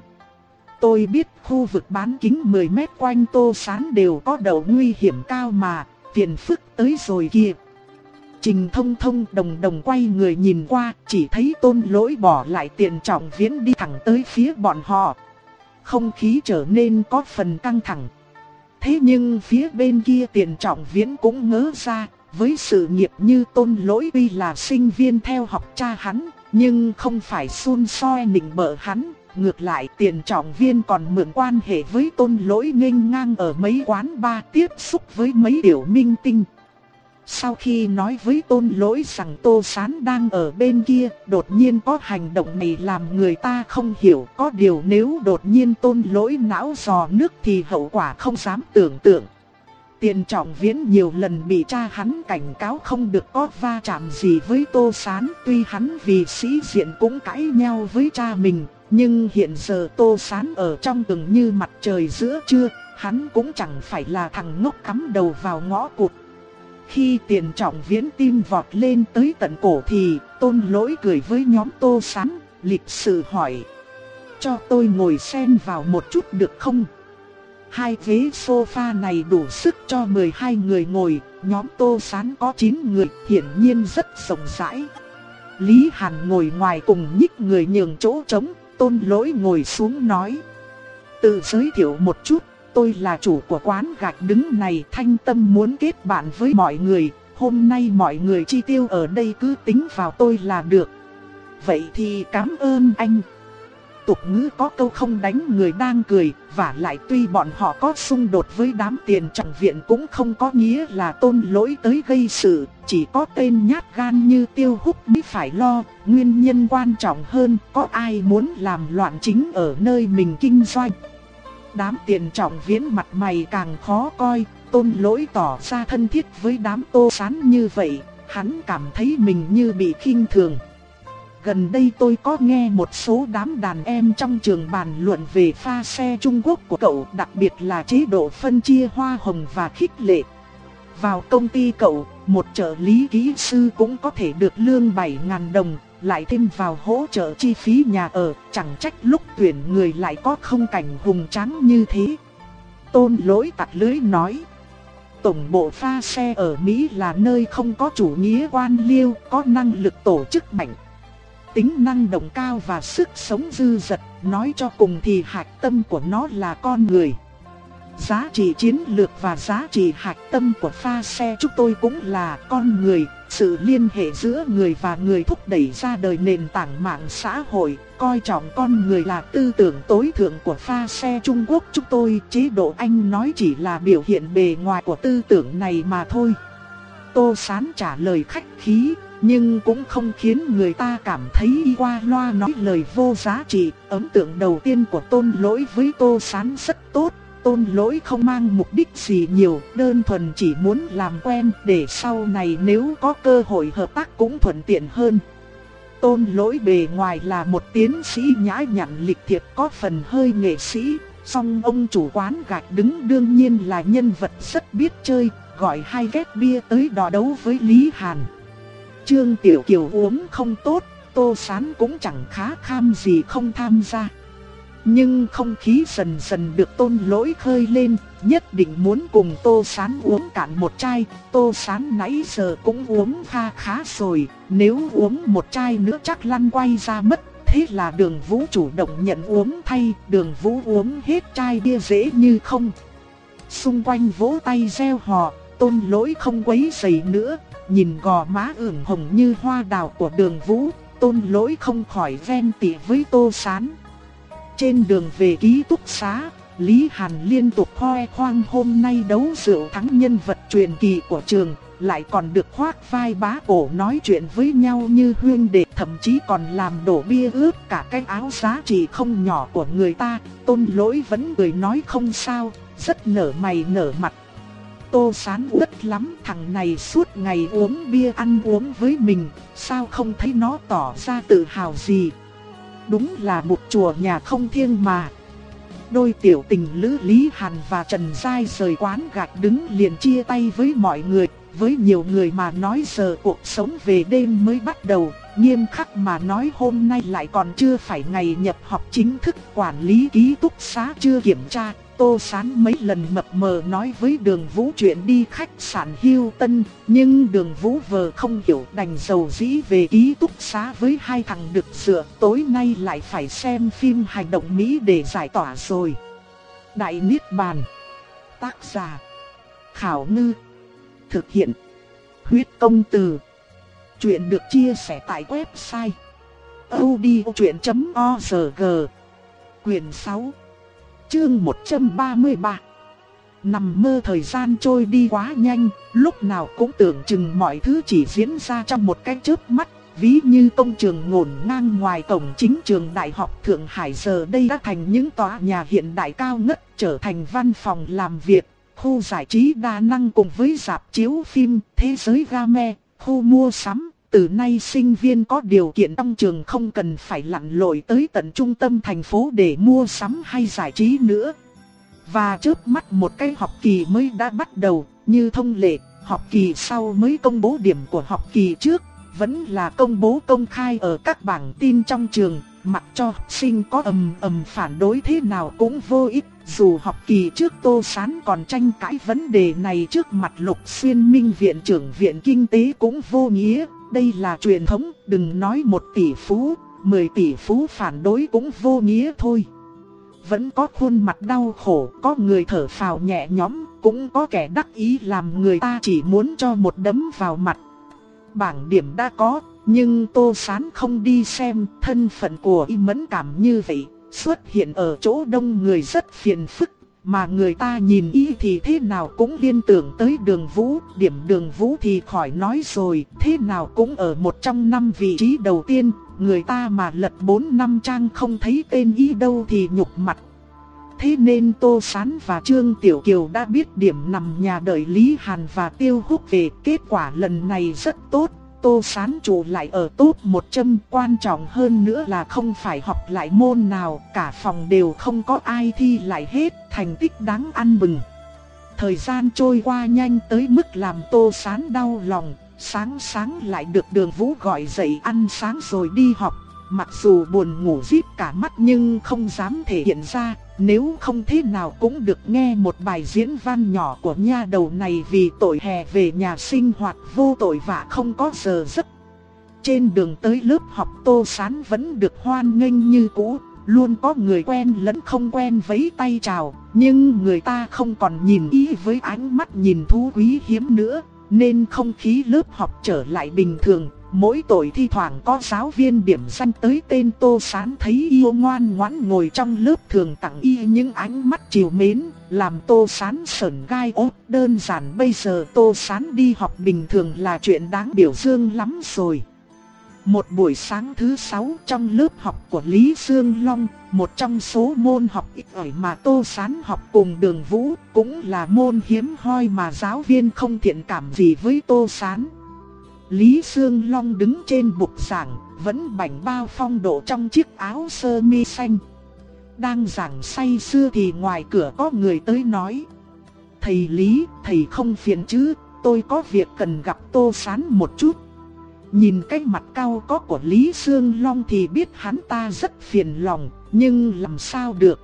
Tôi biết khu vực bán kính mười mét quanh Tô Sán đều có độ nguy hiểm cao mà, phiền phức tới rồi kìa. Trình Thông Thông đồng đồng quay người nhìn qua, chỉ thấy Tôn Lỗi bỏ lại Tiền Trọng Viễn đi thẳng tới phía bọn họ. Không khí trở nên có phần căng thẳng. Thế nhưng phía bên kia Tiền Trọng Viễn cũng ngớ ra, với sự nghiệp như Tôn Lỗi tuy là sinh viên theo học cha hắn, nhưng không phải xun soi nịnh bợ hắn. Ngược lại Tiền Trọng Viễn còn mượn quan hệ với Tôn Lỗi nghênh ngang ở mấy quán bar, tiếp xúc với mấy tiểu minh tinh. Sau khi nói với Tôn Lỗi rằng Tô Sán đang ở bên kia, đột nhiên có hành động này làm người ta không hiểu. Có điều nếu đột nhiên Tôn Lỗi não giò nước thì hậu quả không dám tưởng tượng. Tiền Trọng Viễn nhiều lần bị cha hắn cảnh cáo không được có va chạm gì với Tô Sán. Tuy hắn vì sĩ diện cũng cãi nhau với cha mình, nhưng hiện giờ Tô Sán ở trong từng như mặt trời giữa trưa, hắn cũng chẳng phải là thằng ngốc cắm đầu vào ngõ cụt. Khi Tiền Trọng Viễn tim vọt lên tới tận cổ thì Tôn Lỗi cười với nhóm Tô Sán, lịch sự hỏi: cho tôi ngồi xen vào một chút được không? Hai ghế sofa này đủ sức cho mười hai người ngồi, nhóm Tô Sán có chín người, hiển nhiên rất rộng rãi. Lý Hàn ngồi ngoài cùng nhích người nhường chỗ trống, Tôn Lỗi ngồi xuống nói: tự giới thiệu một chút. Tôi là chủ của quán gạch đứng này, Thanh Tâm muốn kết bạn với mọi người, hôm nay mọi người chi tiêu ở đây cứ tính vào tôi là được. Vậy thì cảm ơn anh. Tục ngữ có câu không đánh người đang cười, và lại tuy bọn họ có xung đột với đám Tiền Trọng Viễn cũng không có nghĩa là Tôn Lỗi tới gây sự, chỉ có tên nhát gan như Tiêu Húc mới phải lo, nguyên nhân quan trọng hơn, có ai muốn làm loạn chính ở nơi mình kinh doanh. Đám Tiền Trọng Viễn mặt mày càng khó coi, Tôn Lỗi tỏ ra thân thiết với đám Tô Sán như vậy, hắn cảm thấy mình như bị khinh thường. Gần đây tôi có nghe một số đám đàn em trong trường bàn luận về pha xe Trung Quốc của cậu, đặc biệt là chế độ phân chia hoa hồng và khích lệ. Vào công ty cậu, một trợ lý kỹ sư cũng có thể được lương bảy nghìn đồng, lại thêm vào hỗ trợ chi phí nhà ở, chẳng trách lúc tuyển người lại có không cảnh hùng tráng như thế. Tôn Lỗi tặc lưỡi nói. Tổng bộ pha xe ở Mỹ là nơi không có chủ nghĩa quan liêu, có năng lực tổ chức mạnh, tính năng động cao và sức sống dư dật, nói cho cùng thì hạch tâm của nó là con người. Giá trị chiến lược và giá trị hạch tâm của pha xe chúng tôi cũng là con người, sự liên hệ giữa người và người thúc đẩy ra đời nền tảng mạng xã hội, coi trọng con người là tư tưởng tối thượng của pha xe Trung Quốc chúng tôi. Chế độ anh nói chỉ là biểu hiện bề ngoài của tư tưởng này mà thôi. Tô Sán trả lời khách khí, nhưng cũng không khiến người ta cảm thấy y qua loa nói lời vô giá trị. Ấn tượng đầu tiên của Tôn Lỗi với Tô Sán rất tốt. Tôn Lỗi không mang mục đích gì nhiều, đơn thuần chỉ muốn làm quen để sau này nếu có cơ hội hợp tác cũng thuận tiện hơn. Tôn Lỗi bề ngoài là một tiến sĩ nhã nhặn lịch thiệp, có phần hơi nghệ sĩ, song ông chủ quán gạch đứng đương nhiên là nhân vật rất biết chơi, gọi hai két bia tới đọ đấu với Lý Hàn. Trương Tiểu Kiều uống không tốt, Tô Sán cũng chẳng khá kham gì không tham gia. Nhưng không khí dần dần được Tôn Lỗi khơi lên, nhất định muốn cùng Tô Sán uống cạn một chai. Tô Sán nãy giờ cũng uống kha khá rồi, nếu uống một chai nữa chắc lăn quay ra mất. Thế là Đường Vũ chủ động nhận uống thay, Đường Vũ uống hết chai bia dễ như không. Xung quanh vỗ tay reo hò, Tôn Lỗi không quấy rầy nữa, nhìn gò má ửng hồng như hoa đào của Đường Vũ, Tôn Lỗi không khỏi ghen tị với Tô Sán. Trên đường về ký túc xá, Lý Hàn liên tục khoe khoang hôm nay đấu rượu thắng nhân vật truyền kỳ của trường, lại còn được khoác vai bá cổ nói chuyện với nhau như huynh đệ, thậm chí còn làm đổ bia ướt cả cái áo giá trị không nhỏ của người ta. Tôn Lỗi vẫn cười nói không sao, rất nở mày nở mặt. Tô Sán uất lắm, thằng này suốt ngày uống bia ăn uống với mình, sao không thấy nó tỏ ra tự hào gì. Đúng là một chùa nhà không thiêng mà. Đôi tiểu tình lữ Lý Hàn và Trần Giai rời quán gạch đứng liền chia tay với mọi người. Với nhiều người mà nói giờ cuộc sống về đêm mới bắt đầu, nghiêm khắc mà nói hôm nay lại còn chưa phải ngày nhập học chính thức, quản lý ký túc xá chưa kiểm tra. Tô Sán mấy lần mập mờ nói với Đường Vũ chuyện đi khách sạn Hilton, nhưng Đường Vũ vờ không hiểu đành dầu dĩ về ký túc xá với hai thằng đực dựa, tối nay lại phải xem phim hành động Mỹ để giải tỏa rồi. Đại Niết Bàn. Tác giả Khảo Ngư. Thực hiện Huyết Công Từ. Chuyện được chia sẻ tại website audiochuyện chấm org. Quyền sáu, chương một trăm ba mươi ba. Nằm mơ thời gian trôi đi quá nhanh, lúc nào cũng tưởng chừng mọi thứ chỉ diễn ra trong một cái chớp mắt. Ví như công trường ngổn ngang ngoài cổng chính trường Đại học Thượng Hải giờ đây đã thành những tòa nhà hiện đại cao ngất, trở thành văn phòng làm việc, khu giải trí đa năng cùng với rạp chiếu phim, thế giới game, khu mua sắm. Từ nay sinh viên có điều kiện trong trường không cần phải lặn lội tới tận trung tâm thành phố để mua sắm hay giải trí nữa. Và chớp mắt một cái học kỳ mới đã bắt đầu, như thông lệ, học kỳ sau mới công bố điểm của học kỳ trước, vẫn là công bố công khai ở các bảng tin trong trường, mặc cho học sinh có ầm ầm phản đối thế nào cũng vô ích. Dù học kỳ trước Tô Sán còn tranh cãi vấn đề này trước mặt Lục Xuyên Minh viện trưởng viện kinh tế cũng vô nghĩa. Đây là truyền thống, đừng nói một tỷ phú, mười tỷ phú phản đối cũng vô nghĩa thôi. Vẫn có khuôn mặt đau khổ, có người thở phào nhẹ nhõm, cũng có kẻ đắc ý làm người ta chỉ muốn cho một đấm vào mặt. Bảng điểm đã có, nhưng Tô Sán không đi xem, thân phận của y mẫn cảm như vậy, xuất hiện ở chỗ đông người rất phiền phức. Mà người ta nhìn y thì thế nào cũng liên tưởng tới Đường Vũ, điểm Đường Vũ thì khỏi nói rồi, thế nào cũng ở một trong năm vị trí đầu tiên, người ta mà lật bốn năm trang không thấy tên y đâu thì nhục mặt. thế nên Tô Sán và Trương Tiểu Kiều đã biết điểm nằm nhà đợi Lý Hàn và Tiêu Húc về. Kết quả lần này rất tốt, Tô Sán trụ lại ở top một trăm. Quan trọng hơn nữa là không phải học lại môn nào, cả phòng đều không có ai thi lại hết, thành tích đáng ăn mừng. Thời gian trôi qua nhanh tới mức làm Tô Sán đau lòng. Sáng sáng lại được Đường Vũ gọi dậy ăn sáng rồi đi học. Mặc dù buồn ngủ díp cả mắt nhưng không dám thể hiện ra, nếu không thế nào cũng được nghe một bài diễn văn nhỏ của nha đầu này vì tội hè về nhà sinh hoạt vô tội vạ không có giờ giấc. Trên đường tới lớp học Tô Sán vẫn được hoan nghênh như cũ, luôn có người quen lẫn không quen vẫy tay chào, nhưng người ta không còn nhìn y với ánh mắt nhìn thú quý hiếm nữa, nên không khí lớp học trở lại bình thường. Mỗi tội thi thoảng có giáo viên điểm danh tới tên Tô Sán thấy yêu ngoan ngoãn ngồi trong lớp thường tặng y những ánh mắt trìu mến, làm Tô Sán sởn gai ốt. Đơn giản bây giờ Tô Sán đi học bình thường là chuyện đáng biểu dương lắm rồi. Một buổi sáng thứ sáu trong lớp học của Lý Dương Long, một trong số môn học ít ỏi mà Tô Sán học cùng Đường Vũ, cũng là môn hiếm hoi mà giáo viên không thiện cảm gì với Tô Sán. Lý Dương Long đứng trên bục giảng, vẫn bảnh bao phong độ trong chiếc áo sơ mi xanh. Đang giảng say sưa thì ngoài cửa có người tới nói: "Thầy Lý, thầy không phiền chứ, tôi có việc cần gặp Tô Sán một chút." Nhìn cái mặt cau có của Lý Dương Long thì biết hắn ta rất phiền lòng, nhưng làm sao được.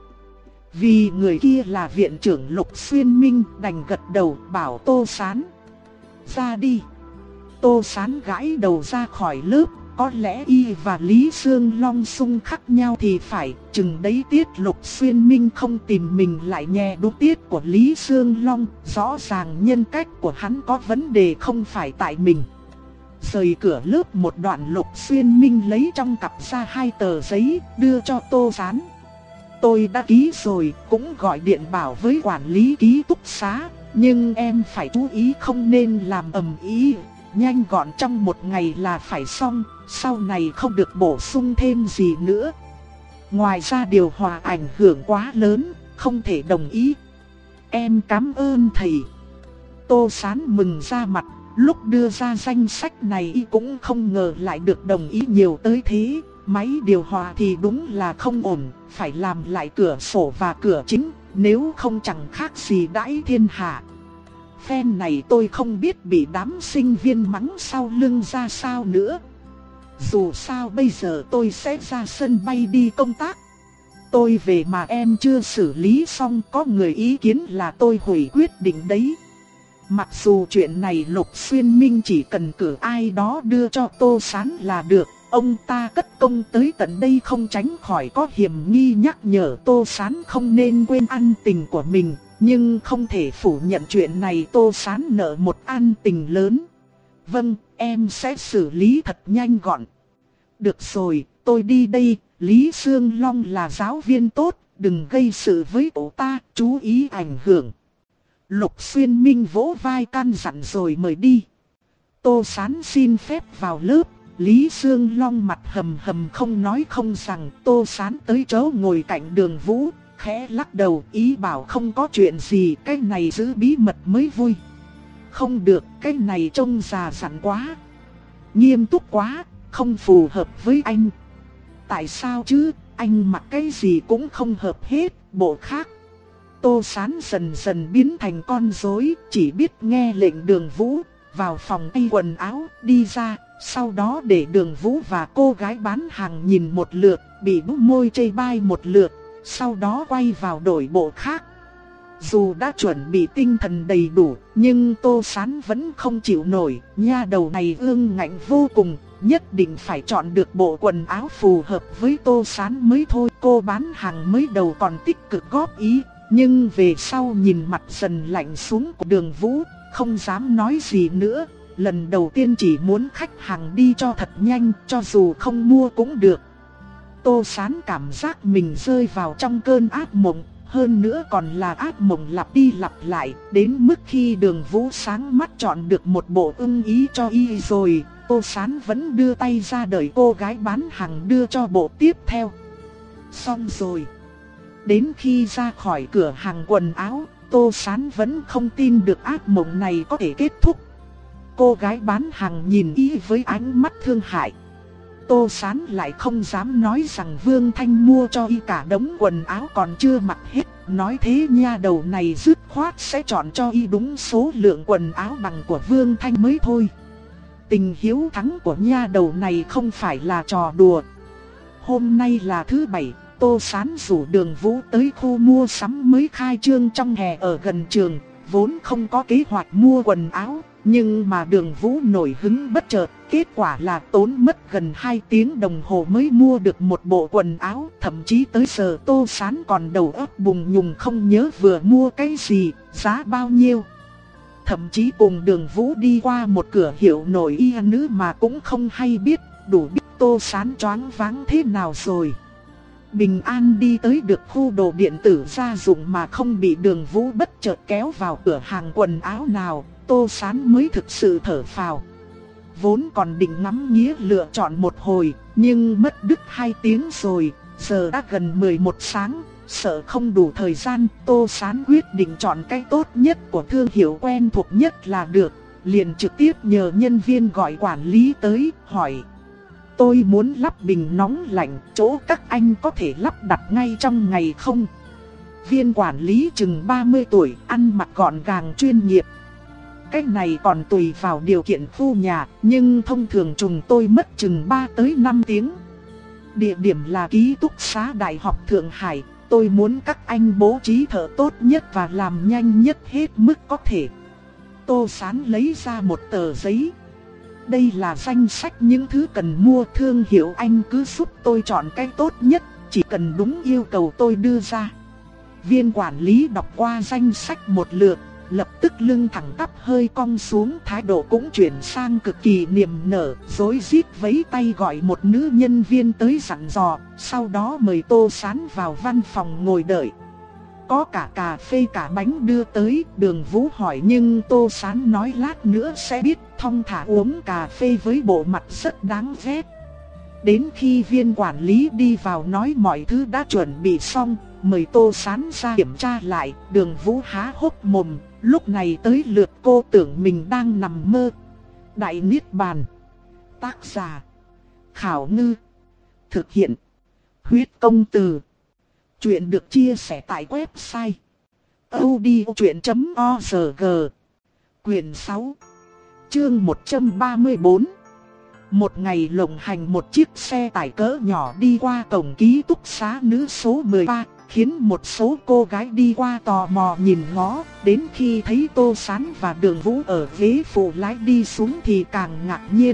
Vì người kia là viện trưởng Lục Xuyên Minh, đành gật đầu bảo Tô Sán: "Ra đi." Tô Sán gãi đầu ra khỏi lớp, có lẽ y và Lý Dương Long xung khắc nhau thì phải, chừng đấy tiết Lục Xuyên Minh không tìm mình lại nhè đúng tiết của Lý Dương Long, rõ ràng nhân cách của hắn có vấn đề không phải tại mình. Rời cửa lớp một đoạn Lục Xuyên Minh lấy trong cặp ra hai tờ giấy, đưa cho Tô Sán. "Tôi đã ký rồi, cũng gọi điện bảo với quản lý ký túc xá, nhưng em phải chú ý không nên làm ầm ĩ. Nhanh gọn trong một ngày là phải xong, sau này không được bổ sung thêm gì nữa. Ngoài ra điều hòa ảnh hưởng quá lớn, không thể đồng ý." "Em cảm ơn thầy." Tô Sán mừng ra mặt, lúc đưa ra danh sách này y cũng không ngờ lại được đồng ý nhiều tới thế. Máy điều hòa thì đúng là không ổn, phải làm lại cửa sổ và cửa chính, nếu không chẳng khác gì đãi thiên hạ. Phen này tôi không biết bị đám sinh viên mắng sau lưng ra sao nữa. Dù sao bây giờ tôi sẽ ra sân bay đi công tác. Tôi về mà em chưa xử lý xong, có người ý kiến là tôi hủy quyết định đấy. Mặc dù chuyện này Lục Xuyên Minh chỉ cần cử ai đó đưa cho Tô Sán là được, ông ta cất công tới tận đây không tránh khỏi có hiểm nghi nhắc nhở Tô Sán không nên quên ân tình của mình. Nhưng không thể phủ nhận chuyện này Tô Sán nợ một ân tình lớn. "Vâng, em sẽ xử lý thật nhanh gọn." "Được rồi, tôi đi đây." Lý Dương Long là giáo viên tốt, đừng gây sự với cậu ta, chú ý ảnh hưởng. Lục Xuyên Minh vỗ vai can dặn rồi mời đi. Tô Sán xin phép vào lớp. Lý Dương Long mặt hầm hầm không nói không rằng. Tô Sán tới chỗ ngồi cạnh Đường Vũ, khẽ lắc đầu ý bảo không có chuyện gì, cái này giữ bí mật mới vui. "Không được, cái này trông già dặn quá, nghiêm túc quá, không phù hợp với anh." "Tại sao chứ, anh mặc cái gì cũng không hợp hết, bộ khác." Tô Sán dần dần biến thành con rối, chỉ biết nghe lệnh Đường Vũ, vào phòng thay quần áo, đi ra, sau đó để Đường Vũ và cô gái bán hàng nhìn một lượt, bị bút môi chê bai một lượt, sau đó quay vào đổi bộ khác. Dù đã chuẩn bị tinh thần đầy đủ, nhưng Tô Sán vẫn không chịu nổi, nha đầu này ương ngạnh vô cùng, nhất định phải chọn được bộ quần áo phù hợp với Tô Sán mới thôi. Cô bán hàng mới đầu còn tích cực góp ý, nhưng về sau nhìn mặt dần lạnh xuống của Đường Vũ, không dám nói gì nữa. Lần đầu tiên chỉ muốn khách hàng đi cho thật nhanh, cho dù không mua cũng được. Tô Sán cảm giác mình rơi vào trong cơn ác mộng, hơn nữa còn là ác mộng lặp đi lặp lại, đến mức khi Đường Vũ sáng mắt chọn được một bộ ưng ý cho y rồi, Tô Sán vẫn đưa tay ra đợi cô gái bán hàng đưa cho bộ tiếp theo. Xong rồi. Đến khi ra khỏi cửa hàng quần áo, Tô Sán vẫn không tin được ác mộng này có thể kết thúc. Cô gái bán hàng nhìn y với ánh mắt thương hại. Tô Sán lại không dám nói rằng Vương Thanh mua cho y cả đống quần áo còn chưa mặc hết. Nói thế nha đầu này dứt khoát sẽ chọn cho y đúng số lượng quần áo bằng của Vương Thanh mới thôi. Tình hiếu thắng của nha đầu này không phải là trò đùa. Hôm nay là thứ bảy, Tô Sán rủ Đường Vũ tới khu mua sắm mới khai trương trong hè ở gần trường. Vốn không có kế hoạch mua quần áo, nhưng mà Đường Vũ nổi hứng bất chợt. Kết quả là tốn mất gần hai tiếng đồng hồ mới mua được một bộ quần áo. Thậm chí tới giờ Tô Sán còn đầu óc bùng nhùng không nhớ vừa mua cái gì, giá bao nhiêu. Thậm chí cùng Đường Vũ đi qua một cửa hiệu nội y nữ mà cũng không hay biết, đủ biết Tô Sán choáng váng thế nào rồi. Bình an đi tới được khu đồ điện tử gia dụng mà không bị Đường Vũ bất chợt kéo vào cửa hàng quần áo nào, Tô Sán mới thực sự thở phào. Vốn còn định ngắm nghía lựa chọn một hồi, nhưng mất đứt hai tiếng rồi, giờ đã gần mười một sáng, sợ không đủ thời gian, Tô Sán quyết định chọn cái tốt nhất của thương hiệu quen thuộc nhất là được, liền trực tiếp nhờ nhân viên gọi quản lý tới, hỏi. Tôi muốn lắp bình nóng lạnh, chỗ các anh có thể lắp đặt ngay trong ngày không? Viên quản lý chừng ba mươi tuổi, ăn mặc gọn gàng chuyên nghiệp. Cái này còn tùy vào điều kiện khu nhà, nhưng thông thường chúng tôi mất chừng ba tới năm tiếng. Địa điểm là ký túc xá Đại học Thượng Hải, tôi muốn các anh bố trí thợ tốt nhất và làm nhanh nhất hết mức có thể. Tô Sán lấy ra một tờ giấy. Đây là danh sách những thứ cần mua, thương hiệu anh cứ giúp tôi chọn cái tốt nhất, chỉ cần đúng yêu cầu tôi đưa ra. Viên quản lý đọc qua danh sách một lượt, lập tức lưng thẳng tắp hơi cong xuống, thái độ cũng chuyển sang cực kỳ niềm nở, rối rít vẫy tay gọi một nữ nhân viên tới dặn dò, sau đó mời Tô Sán vào văn phòng ngồi đợi. Có cả cà phê cả bánh đưa tới, Đường Vũ hỏi nhưng Tô Sán nói lát nữa sẽ biết, thong thả uống cà phê với bộ mặt rất đáng ghét. Đến khi viên quản lý đi vào nói mọi thứ đã chuẩn bị xong, mời Tô Sán ra kiểm tra lại, Đường Vũ há hốc mồm, lúc này tới lượt cô tưởng mình đang nằm mơ. Đại Niết Bàn. Tác giả Khảo Ngư. Thực hiện Huyết Công Từ. Chuyện được chia sẻ tại website audiochuyện chấm org. Quyền sáu, chương một trăm ba mươi bốn. Một ngày lộng hành một chiếc xe tải cỡ nhỏ đi qua cổng ký túc xá nữ số mười ba, khiến một số cô gái đi qua tò mò nhìn ngó, đến khi thấy Tô Sán và Đường Vũ ở ghế phụ lái đi xuống thì càng ngạc nhiên.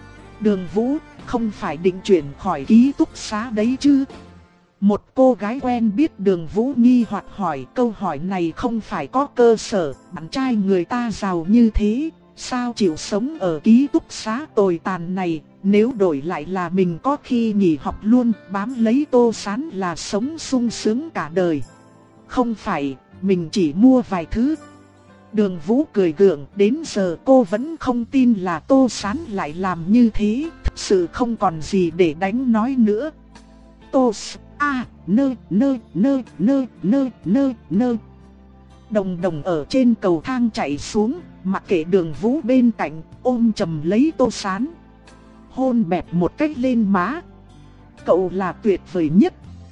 Đường Vũ, không phải định chuyển khỏi ký túc xá đấy chứ? Một cô gái quen biết Đường Vũ nghi hoặc hỏi, câu hỏi này không phải có cơ sở, bạn trai người ta giàu như thế, sao chịu sống ở ký túc xá tồi tàn này, nếu đổi lại là mình có khi nghỉ học luôn, bám lấy Tô Sán là sống sung sướng cả đời. Không phải, mình chỉ mua vài thứ. Đường Vũ cười gượng, đến giờ cô vẫn không tin là Tô Sán lại làm như thế, thực sự không còn gì để đánh nói nữa. Tô S... A, nơ, nơ, nơ, nơ, nơ, nơ, nơ. Đồng Đồng ở trên cầu thang chạy xuống, mặc kệ Đường Vũ bên cạnh, ôm chầm lấy Tô Sán. Hôn bẹp một cách lên má. Cậu là tuyệt vời nhất.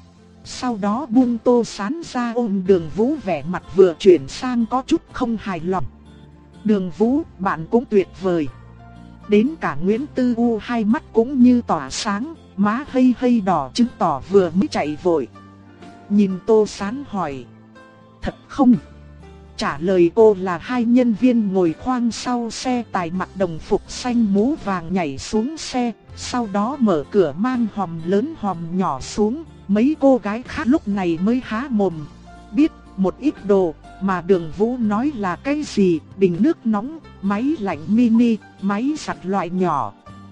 Sau đó buông Tô Sán ra ôm Đường Vũ, vẻ mặt vừa chuyển sang có chút không hài lòng. Đường Vũ, bạn cũng tuyệt vời. Đến cả Nguyễn Tư U hai mắt cũng như tỏa sáng, má hây hây đỏ chứng tỏ vừa mới chạy vội. Nhìn Tô Sán hỏi, thật không? Trả lời cô là hai nhân viên ngồi khoang sau xe tải mặc đồng phục xanh mũ vàng nhảy xuống xe, sau đó mở cửa mang hòm lớn hòm nhỏ xuống. Mấy cô gái khác lúc này mới há mồm, biết một ít đồ, mà Đường Vũ nói là cái gì, bình nước nóng, máy lạnh mini, máy giặt loại nhỏ,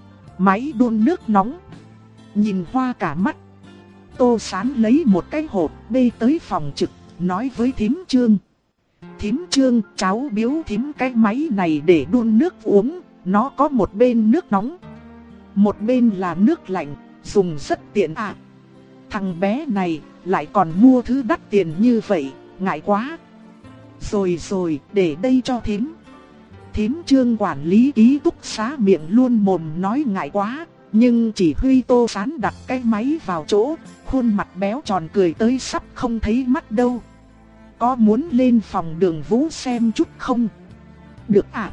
máy đun nước nóng. Nhìn hoa cả mắt. Tô Sán lấy một cái hộp bê tới phòng trực, nói với thím Trương. Thím Trương, cháu biếu thím cái máy này để đun nước uống, nó có một bên nước nóng, một bên là nước lạnh, dùng rất tiện à. Thằng bé này, lại còn mua thứ đắt tiền như vậy, ngại quá. Rồi rồi, để đây cho thím. Thím Trương quản lý ký túc xá miệng luôn mồm nói ngại quá, nhưng chỉ huy Tô Sán đặt cái máy vào chỗ, khuôn mặt béo tròn cười tới sắp không thấy mắt đâu. Có muốn lên phòng Đường Vũ xem chút không? Được ạ. À?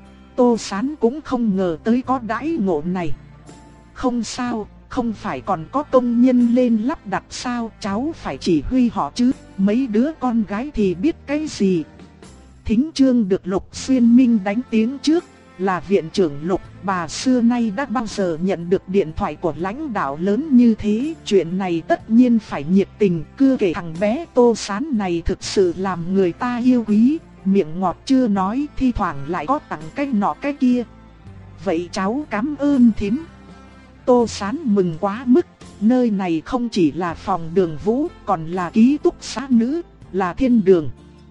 Tô Sán cũng không ngờ tới có đãi ngộ này. Không sao, không phải còn có công nhân lên lắp đặt sao, cháu phải chỉ huy họ chứ, mấy đứa con gái thì biết cái gì. Thính Trương được Lục Xuyên Minh đánh tiếng trước, là viện trưởng Lục, bà xưa nay đã bao giờ nhận được điện thoại của lãnh đạo lớn như thế, chuyện này tất nhiên phải nhiệt tình, cưa kể thằng bé Tô Sán này thực sự làm người ta yêu quý, miệng ngọt chưa nói, thi thoảng lại có tặng cái nọ cái kia. Vậy cháu cảm ơn thím. Tô Sán mừng quá mức, nơi này không chỉ là phòng Đường Vũ, còn là ký túc xá nữ, là thiên đường.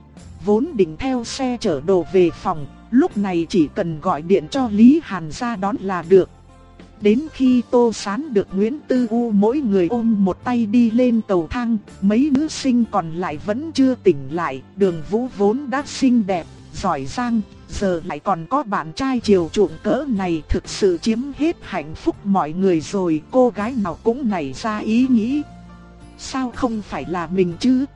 Vốn định theo xe chở đồ về phòng, lúc này chỉ cần gọi điện cho Lý Hàn ra đón là được. Đến khi Tô Sán được Nguyễn Tư U mỗi người ôm một tay đi lên cầu thang, mấy nữ sinh còn lại vẫn chưa tỉnh lại. Đường Vũ vốn đã xinh đẹp, giỏi giang, giờ lại còn có bạn trai chiều chuộng cỡ này, thực sự chiếm hết hạnh phúc mọi người rồi. Cô gái nào cũng nảy ra ý nghĩ, sao không phải là mình chứ?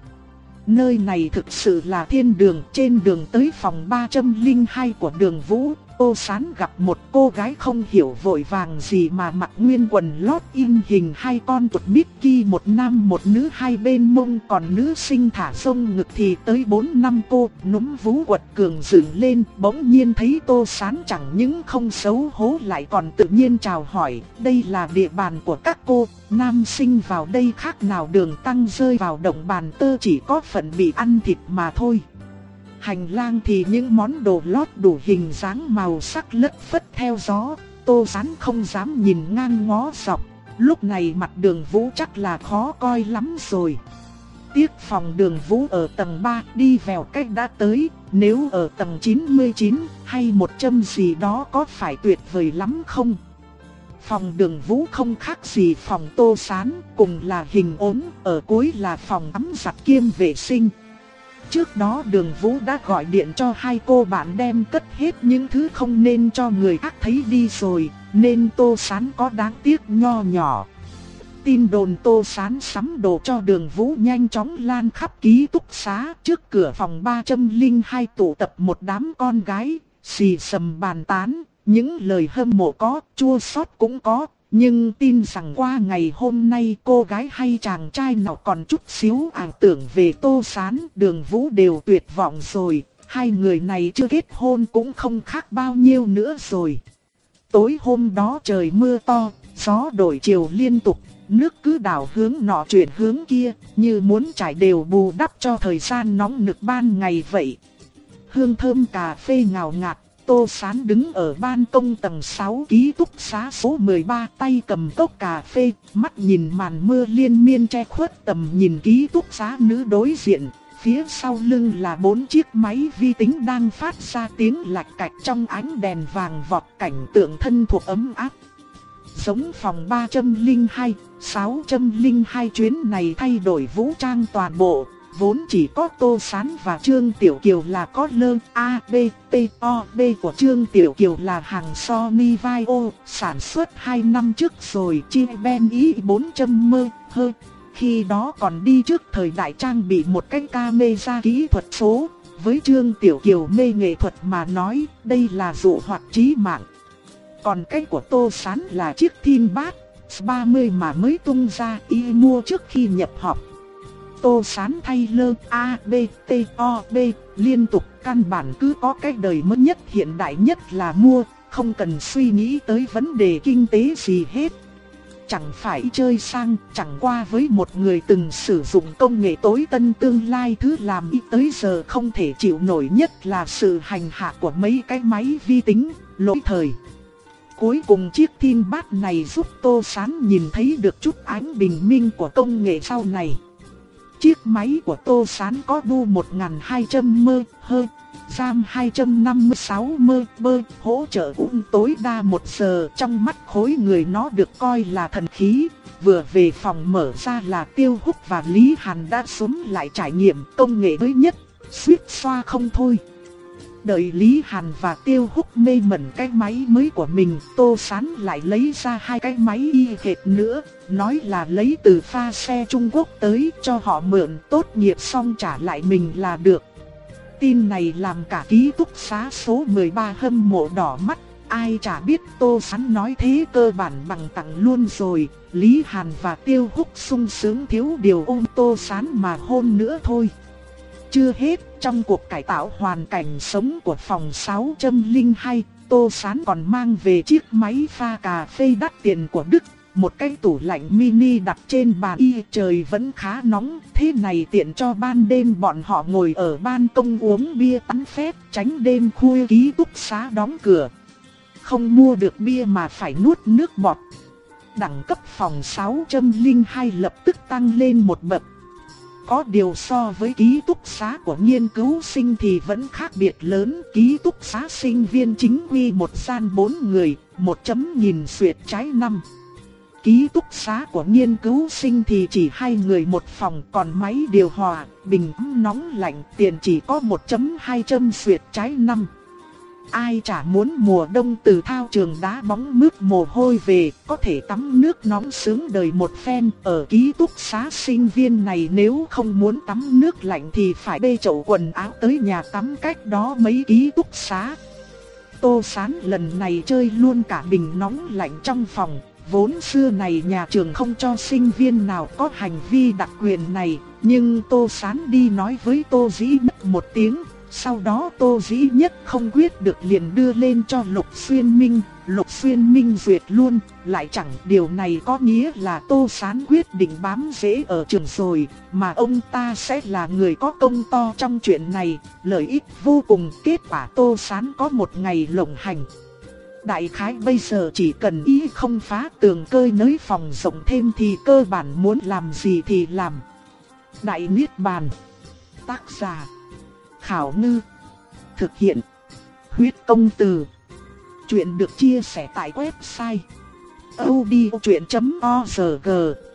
Nơi này thực sự là thiên đường. Trên đường tới phòng ba trăm lẻ hai của Đường Vũ, Tô Sán gặp một cô gái không hiểu vội vàng gì mà mặc nguyên quần lót in hình hai con tuột Mickey, một nam một nữ hai bên mông, còn nữ sinh thả sông ngực thì tới bốn năm cô, núm vú quật cường dựng lên. Bỗng nhiên thấy Tô Sán chẳng những không xấu hổ lại còn tự nhiên chào hỏi, đây là địa bàn của các cô, nam sinh vào đây khác nào đường tăng rơi vào động bàn tơ, chỉ có phận bị ăn thịt mà thôi. Hành lang thì những món đồ lót đủ hình dáng màu sắc lất phất theo gió, Tô Sán không dám nhìn ngang ngó dọc. Lúc này mặt Đường Vũ chắc là khó coi lắm rồi. Tiếc phòng Đường Vũ ở tầng ba, đi vèo cách đã tới, nếu ở tầng chín mươi chín hay một trăm gì đó có phải tuyệt vời lắm không? Phòng Đường Vũ không khác gì phòng Tô Sán, cùng là hình ốm, ở cuối là phòng tắm giặt kiêm vệ sinh. Trước đó Đường Vũ đã gọi điện cho hai cô bạn đem cất hết những thứ không nên cho người khác thấy đi rồi, nên Tô Sán có đáng tiếc nho nhỏ. Tin đồn Tô Sán sắm đồ cho Đường Vũ nhanh chóng lan khắp ký túc xá. Trước cửa phòng ba trăm lẻ hai tụ tập một đám con gái, xì xầm bàn tán, những lời hâm mộ có, chua xót cũng có. Nhưng tin rằng qua ngày hôm nay cô gái hay chàng trai nào còn chút xíu ảo tưởng về Tô Sán, Đường Vũ đều tuyệt vọng rồi. Hai người này chưa kết hôn cũng không khác bao nhiêu nữa rồi. Tối hôm đó trời mưa to, gió đổi chiều liên tục, nước cứ đảo hướng nọ chuyển hướng kia, như muốn trải đều bù đắp cho thời gian nóng nực ban ngày vậy. Hương thơm cà phê ngào ngạt. Tô Sán đứng ở ban công tầng sáu ký túc xá số mười ba, tay cầm cốc cà phê, mắt nhìn màn mưa liên miên che khuất tầm nhìn ký túc xá nữ đối diện. Phía sau lưng là bốn chiếc máy vi tính đang phát ra tiếng lạch cạch trong ánh đèn vàng vọt, cảnh tượng thân thuộc ấm áp. Giống phòng ba trăm lẻ hai, sáu trăm lẻ hai chuyến này thay đổi vũ trang toàn bộ. Vốn chỉ có Tô Sán và Trương Tiểu Kiều là có lơ A, B, T, O, B của Trương Tiểu Kiều là hàng Sony Vaio, sản xuất hai năm trước rồi, chi Ben i bốn trăm mơ hơ. Khi đó còn đi trước thời đại trang bị một cái camera kỹ thuật số, với Trương Tiểu Kiều mê nghệ thuật mà nói, đây là dụ hoặc chí mạng. Còn cái của Tô Sán là chiếc ThinkPad ba mươi mà mới tung ra, y mua trước khi nhập học. Tô Sán thay lơ A, B, T, O, B liên tục, căn bản cứ có cái đời mới nhất hiện đại nhất là mua, không cần suy nghĩ tới vấn đề kinh tế gì hết. Chẳng phải chơi sang, chẳng qua với một người từng sử dụng công nghệ tối tân tương lai, thứ làm y tới giờ không thể chịu nổi nhất là sự hành hạ của mấy cái máy vi tính, lỗi thời. Cuối cùng chiếc ThinkPad này giúp Tô Sán nhìn thấy được chút ánh bình minh của công nghệ sau này. Chiếc máy của Tô Sán có đu một nghìn hai trăm mơ hơ, RAM hai trăm năm mươi sáu mơ bơ, hỗ trợ ung tối đa một giờ. Trong mắt khối người nó được coi là thần khí. vừa về phòng mở ra là Tiêu Húc và Lý Hàn đã xuống lại trải nghiệm công nghệ mới nhất, suýt xoa không thôi. Đợi Lý Hàn và Tiêu Húc mê mẩn cái máy mới của mình, Tô Sán lại lấy ra hai cái máy y hệt nữa, nói là lấy từ pha xe Trung Quốc tới cho họ mượn, tốt nghiệp xong trả lại mình là được. Tin này làm cả ký túc xá số mười ba hâm mộ đỏ mắt, ai chả biết Tô Sán nói thế cơ bản bằng tặng luôn rồi. Lý Hàn và Tiêu Húc sung sướng thiếu điều ôm Tô Sán mà hôn nữa thôi. Chưa hết, trong cuộc cải tạo hoàn cảnh sống của phòng sáu không hai, Tô Sán còn mang về chiếc máy pha cà phê đắt tiền của Đức, một cái tủ lạnh mini đặt trên bàn y, trời vẫn khá nóng, thế này tiện cho ban đêm bọn họ ngồi ở ban công uống bia tán phét, tránh đêm khuya ký túc xá đóng cửa. Không mua được bia mà phải nuốt nước bọt. Đẳng cấp phòng sáu không hai lập tức tăng lên một bậc. Có điều so với ký túc xá của nghiên cứu sinh thì vẫn khác biệt lớn. Ký túc xá sinh viên chính quy một gian bốn người, một chấm nhìn xuyệt trái năm. Ký túc xá của nghiên cứu sinh thì chỉ hai người một phòng, còn máy điều hòa, bình ấm nóng lạnh, tiền chỉ có một chấm hai chấm xuyệt trái năm. Ai chả muốn mùa đông từ thao trường đá bóng mướt mồ hôi về, có thể tắm nước nóng sướng đời một phen. Ở ký túc xá sinh viên này nếu không muốn tắm nước lạnh thì phải bê chậu quần áo tới nhà tắm cách đó mấy ký túc xá. Tô Sán lần này chơi luôn cả bình nóng lạnh trong phòng. Vốn xưa này nhà trường không cho sinh viên nào có hành vi đặc quyền này, nhưng Tô Sán đi nói với Tô Dĩ Nhất một tiếng. Sau đó Tô Dĩ Nhất không quyết được liền đưa lên cho Lục Xuyên Minh, Lục Xuyên Minh duyệt luôn, lại chẳng điều này có nghĩa là Tô Sán quyết định bám rễ ở trường rồi, mà ông ta sẽ là người có công to trong chuyện này, lợi ích vô cùng. Kết quả Tô Sán có một ngày lộng hành. Đại khái bây giờ chỉ cần ý không phá tường cơi nới phòng rộng thêm thì cơ bản muốn làm gì thì làm. Đại Niết Bàn. Tác giả Khảo Ngư. Thực hiện Huyết Công Từ. Chuyện được chia sẻ tại website audiochuyện chấm org.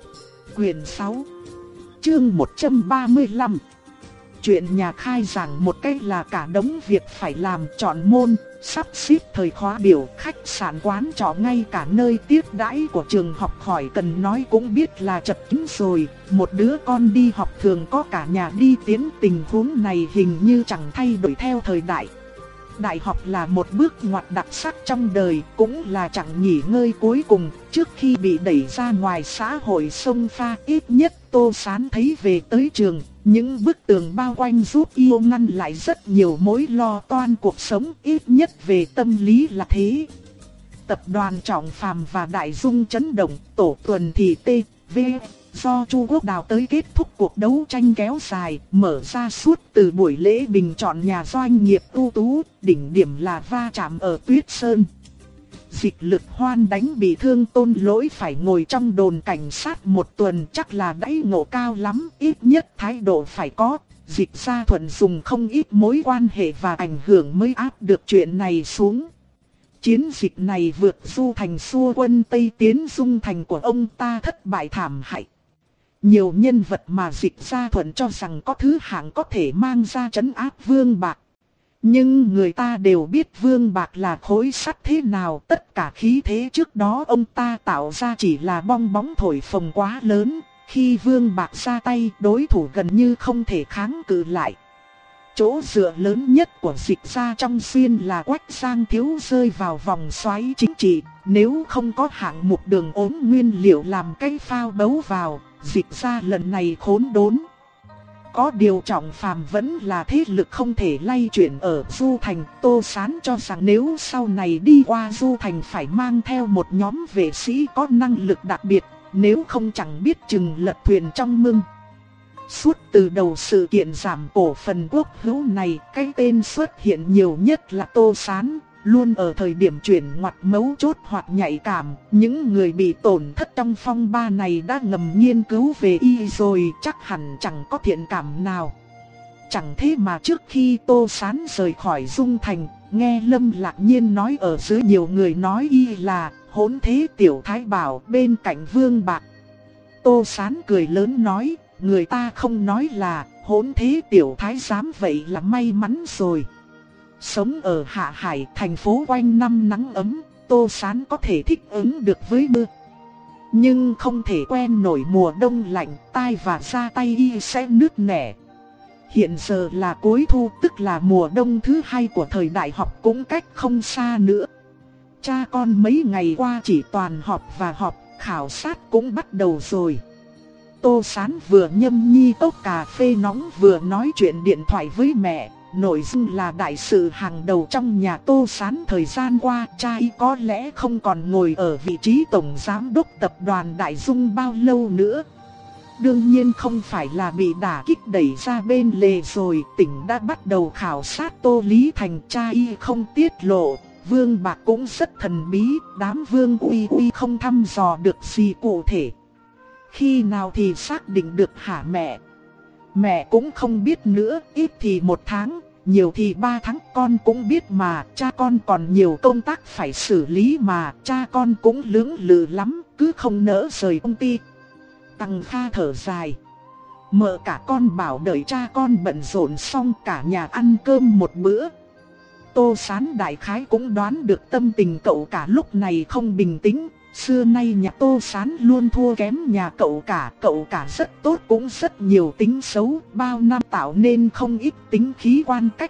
Quyền sáu, chương một trăm ba mươi lăm. Chuyện nhà khai giảng một cách là cả đống việc phải làm, chọn môn, sắp xếp thời khóa biểu, khách sạn quán trọ, ngay cả nơi tiếp đãi của trường học khỏi cần nói cũng biết là chật kín rồi. Một đứa con đi học thường có cả nhà đi tiến, tình huống này hình như chẳng thay đổi theo thời đại. Đại học là một bước ngoặt đặc sắc trong đời, cũng là chẳng nghỉ ngơi cuối cùng. Trước khi bị đẩy ra ngoài xã hội xông pha, ít nhất Tô Sán thấy về tới trường, những bức tường bao quanh giúp yêu ngăn lại rất nhiều mối lo toan cuộc sống, ít nhất về tâm lý là thế. Tập đoàn Trọng Phàm và Đại Dung chấn động, tổ tuần thì T, V, do Chu Quốc Đào tới kết thúc cuộc đấu tranh kéo dài, mở ra suốt từ buổi lễ bình chọn nhà doanh nghiệp ưu tú, đỉnh điểm là va chạm ở Tuyết Sơn. Dịch Lực Hoan đánh bị thương Tôn Lỗi phải ngồi trong đồn cảnh sát một tuần, chắc là đãi ngộ cao lắm, ít nhất thái độ phải có. Dịch Gia Thuận dùng không ít mối quan hệ và ảnh hưởng mới áp được chuyện này xuống. Chiến dịch này vượt Du Thành xua quân Tây tiến Dung Thành của ông ta thất bại thảm hại. Nhiều nhân vật mà Dịch Gia Thuận cho rằng có thứ hạng có thể mang ra trấn áp Vương Bạc. Nhưng người ta đều biết Vương Bạc là khối sắt thế nào, tất cả khí thế trước đó ông ta tạo ra chỉ là bong bóng thổi phồng quá lớn. Khi Vương Bạc ra tay, đối thủ gần như không thể kháng cự lại. Chỗ dựa lớn nhất của Dịch Gia trong xuyên là Quách Giang Thiếu rơi vào vòng xoáy chính trị. Nếu không có hạng mục đường ốm nguyên liệu làm cái phao bấu vào, Dịch Gia lần này khốn đốn. Có điều Trọng Phàm vẫn là thế lực không thể lay chuyển ở Du Thành. Tô Sán cho rằng nếu sau này đi qua Du Thành phải mang theo một nhóm vệ sĩ có năng lực đặc biệt, nếu không chẳng biết chừng lật thuyền trong mương. Suốt từ đầu sự kiện giảm cổ phần quốc hữu này, cái tên xuất hiện nhiều nhất là Tô Sán. Luôn ở thời điểm chuyển ngoặt mấu chốt hoặc nhạy cảm, những người bị tổn thất trong phong ba này đã ngầm nghiên cứu về y rồi, chắc hẳn chẳng có thiện cảm nào. Chẳng thế mà trước khi Tô Sán rời khỏi Dung Thành, nghe Lâm Lạc Nhiên nói ở dưới nhiều người nói y là hỗn thế tiểu thái bảo bên cạnh Vương Bạc. Tô Sán cười lớn nói, người ta không nói là hỗn thế tiểu thái giám vậy là may mắn rồi. Sống ở Hạ Hải, thành phố quanh năm nắng ấm, Tô Sán có thể thích ứng được với mưa. Nhưng không thể quen nổi mùa đông lạnh, tai và da tay y sẽ nứt nẻ. Hiện giờ là cuối thu, tức là mùa đông thứ hai của thời đại học cũng cách không xa nữa. Cha con mấy ngày qua chỉ toàn họp và họp, khảo sát cũng bắt đầu rồi. Tô Sán vừa nhâm nhi cốc cà phê nóng vừa nói chuyện điện thoại với mẹ. Nội dung là đại sự hàng đầu trong nhà Tô Sán thời gian qua, cha y có lẽ không còn ngồi ở vị trí tổng giám đốc tập đoàn Đại Dung bao lâu nữa. Đương nhiên không phải là bị đả kích đẩy ra bên lề rồi, tỉnh đã bắt đầu khảo sát Tô Lý Thành, cha y không tiết lộ. Vương Bạc cũng rất thần bí, đám Vương Uy Uy không thăm dò được gì cụ thể. Khi nào thì xác định được hả mẹ? Mẹ cũng không biết nữa, ít thì một tháng, nhiều thì ba tháng, con cũng biết mà, cha con còn nhiều công tác phải xử lý mà, cha con cũng lưỡng lự lắm, cứ không nỡ rời công ty. Tăng Kha thở dài. Mợ cả con bảo đợi cha con bận rộn xong cả nhà ăn cơm một bữa. Tô Sán đại khái cũng đoán được tâm tình cậu cả lúc này không bình tĩnh. Xưa nay nhà Tô Sán luôn thua kém nhà cậu cả, cậu cả rất tốt cũng rất nhiều tính xấu, bao năm tạo nên không ít tính khí quan cách.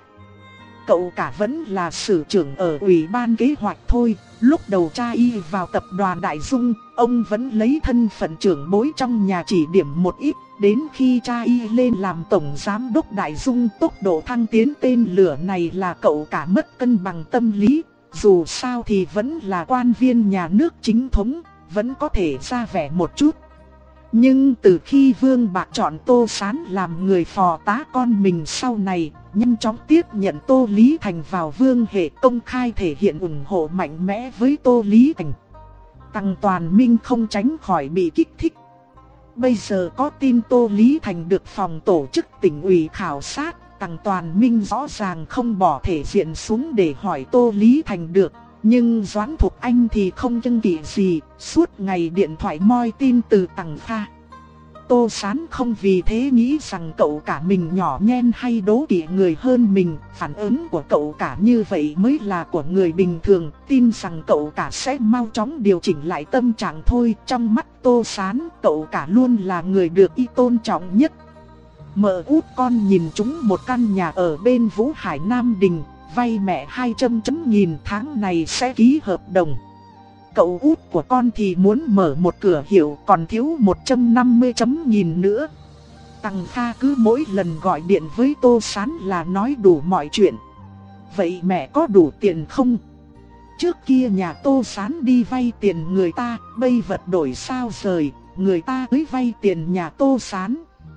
Cậu cả vẫn là sử trưởng ở ủy ban kế hoạch thôi, lúc đầu cha y vào tập đoàn Đại Dung, ông vẫn lấy thân phận trưởng bối trong nhà chỉ điểm một ít, đến khi cha y lên làm tổng giám đốc Đại Dung, tốc độ thăng tiến tên lửa này là cậu cả mất cân bằng tâm lý. Dù sao thì vẫn là quan viên nhà nước chính thống, vẫn có thể ra vẻ một chút. Nhưng từ khi Vương Bạc chọn Tô Sán làm người phò tá con mình sau này, nhanh chóng tiếp nhận Tô Lý Thành vào vương hệ, công khai thể hiện ủng hộ mạnh mẽ với Tô Lý Thành. Tăng Toàn Minh không tránh khỏi bị kích thích. Bây giờ có tin Tô Lý Thành được phòng tổ chức tỉnh ủy khảo sát, Tăng Toàn Minh rõ ràng không bỏ thể diện xuống để hỏi Tô Lý Thành được. Nhưng Doãn Thục Anh thì không kiêng kỵ gì, suốt ngày điện thoại moi tin từ Tăng Kha. Tô Sán không vì thế nghĩ rằng cậu cả mình nhỏ nhen hay đố kỵ người hơn mình. Phản ứng của cậu cả như vậy mới là của người bình thường, tin rằng cậu cả sẽ mau chóng điều chỉnh lại tâm trạng thôi. Trong mắt Tô Sán, cậu cả luôn là người được y tôn trọng nhất. Mợ út con nhìn chúng một căn nhà ở bên Vũ Hải Nam Đình, vay mẹ hai trăm chấm nghìn, tháng này sẽ ký hợp đồng. Cậu út của con thì muốn mở một cửa hiệu, còn thiếu một trăm năm mươi chấm nghìn nữa. Tăng Kha cứ mỗi lần gọi điện với Tô Sán là nói đủ mọi chuyện. Vậy mẹ có đủ tiền không? Trước kia nhà Tô Sán đi vay tiền người ta, bây vật đổi sao rời, người ta tới vay tiền nhà Tô Sán.